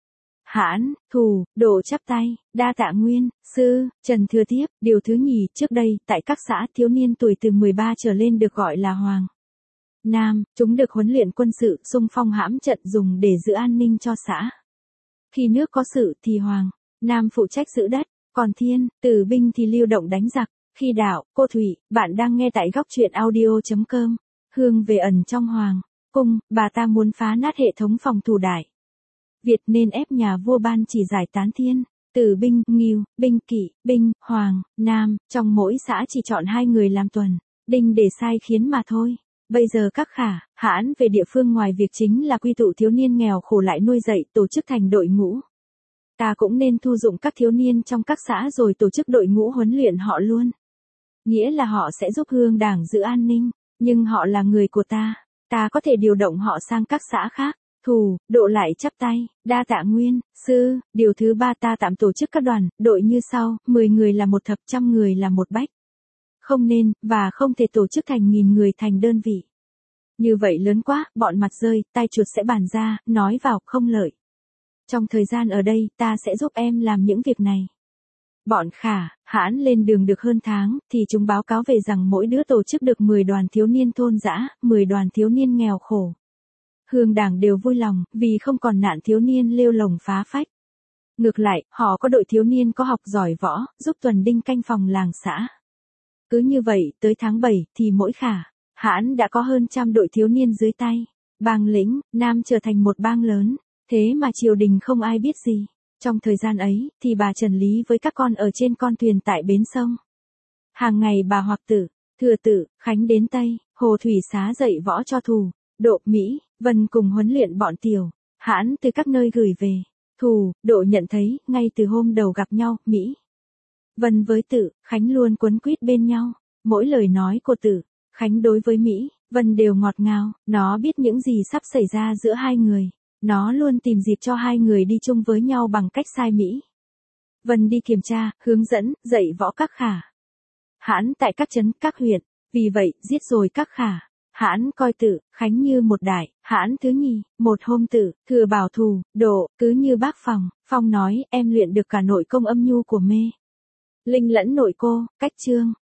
Hãn, Thủ, Độ chắp tay, đa tạ nguyên, sư, Trần Thừa tiếp, điều thứ nhì, trước đây, tại các xã thiếu niên tuổi từ 13 trở lên được gọi là Hoàng Nam, chúng được huấn luyện quân sự, xung phong hãm trận dùng để giữ an ninh cho xã. Khi nước có sự thì Hoàng Nam phụ trách giữ đất, còn Thiên, Tử binh thì lưu động đánh giặc. Khi đạo, cô Thủy, bạn đang nghe tại góc truyện audio.com. Hương về ẩn trong Hoàng Cung, bà ta muốn phá nát hệ thống phòng thủ Đại Việt nên ép nhà vua ban chỉ giải tán Thiên, Tử binh, Ngưu, binh kỵ, binh, Hoàng Nam, trong mỗi xã chỉ chọn 2 người làm tuần, đinh để sai khiến mà thôi. Bây giờ các khả, hãn về địa phương ngoài việc chính là quy tụ thiếu niên nghèo khổ lại nuôi dạy tổ chức thành đội ngũ. Ta cũng nên thu dụng các thiếu niên trong các xã rồi tổ chức đội ngũ huấn luyện họ luôn. Nghĩa là họ sẽ giúp Hương Đảng giữ an ninh, nhưng họ là người của ta có thể điều động họ sang các xã khác. Thủ, Độ lại chắp tay, đa tạ nguyên, sư, điều thứ 3 ta tạm tổ chức các đoàn, đội như sau, 10 người là một thập, 100 người là một bách. Không nên, và không thể tổ chức thành 1000 người thành đơn vị. Như vậy lớn quá, bọn mặt rơi, tai chuột sẽ bàn ra, nói vào, không lợi. Trong thời gian ở đây, ta sẽ giúp em làm những việc này. Bọn khả, hãn lên đường được hơn tháng, thì chúng báo cáo về rằng mỗi đứa tổ chức được 10 đoàn thiếu niên thôn dã, 10 đoàn thiếu niên nghèo khổ. Hương Đảng đều vui lòng, vì không còn nạn thiếu niên lêu lồng phá phách. Ngược lại, họ có đội thiếu niên có học giỏi võ, giúp tuần đinh canh phòng làng xã. Cứ như vậy, tới tháng 7, thì mỗi khả, hãn đã có hơn 100 đội thiếu niên dưới tay. Bang lĩnh, Nam trở thành một bang lớn, thế mà triều đình không ai biết gì. Trong thời gian ấy, thì bà Trần Lý với các con ở trên con thuyền tại bến sông. Hàng ngày bà Hoặc Tử, Thừa Tử, Khánh đến Tây, Hồ Thủy Xá dạy võ cho Thủ, Độ, Mỹ, Vân cùng huấn luyện bọn tiểu, hãn từ các nơi gửi về. Thủ, Độ nhận thấy, ngay từ hôm đầu gặp nhau, Mỹ, Vân với Tử, Khánh luôn quấn quýt bên nhau. Mỗi lời nói của Tử, Khánh đối với Mỹ, Vân đều ngọt ngào, nó biết những gì sắp xảy ra giữa hai người. Nó luôn tìm dịp cho hai người đi chung với nhau bằng cách sai Mỹ, Vân đi kiểm tra, hướng dẫn, dạy võ các khả, hãn tại các trấn, các huyện. Vì vậy, giết rồi các khả, hãn coi Tử, Khánh như một đại, hãn thứ nhì. Một hôm Tử, Thừa bảo Thủ, Độ, cứ như bác Phong nói, em luyện được cả nội công âm nhu của mê linh lẫn nội cô, cách chương.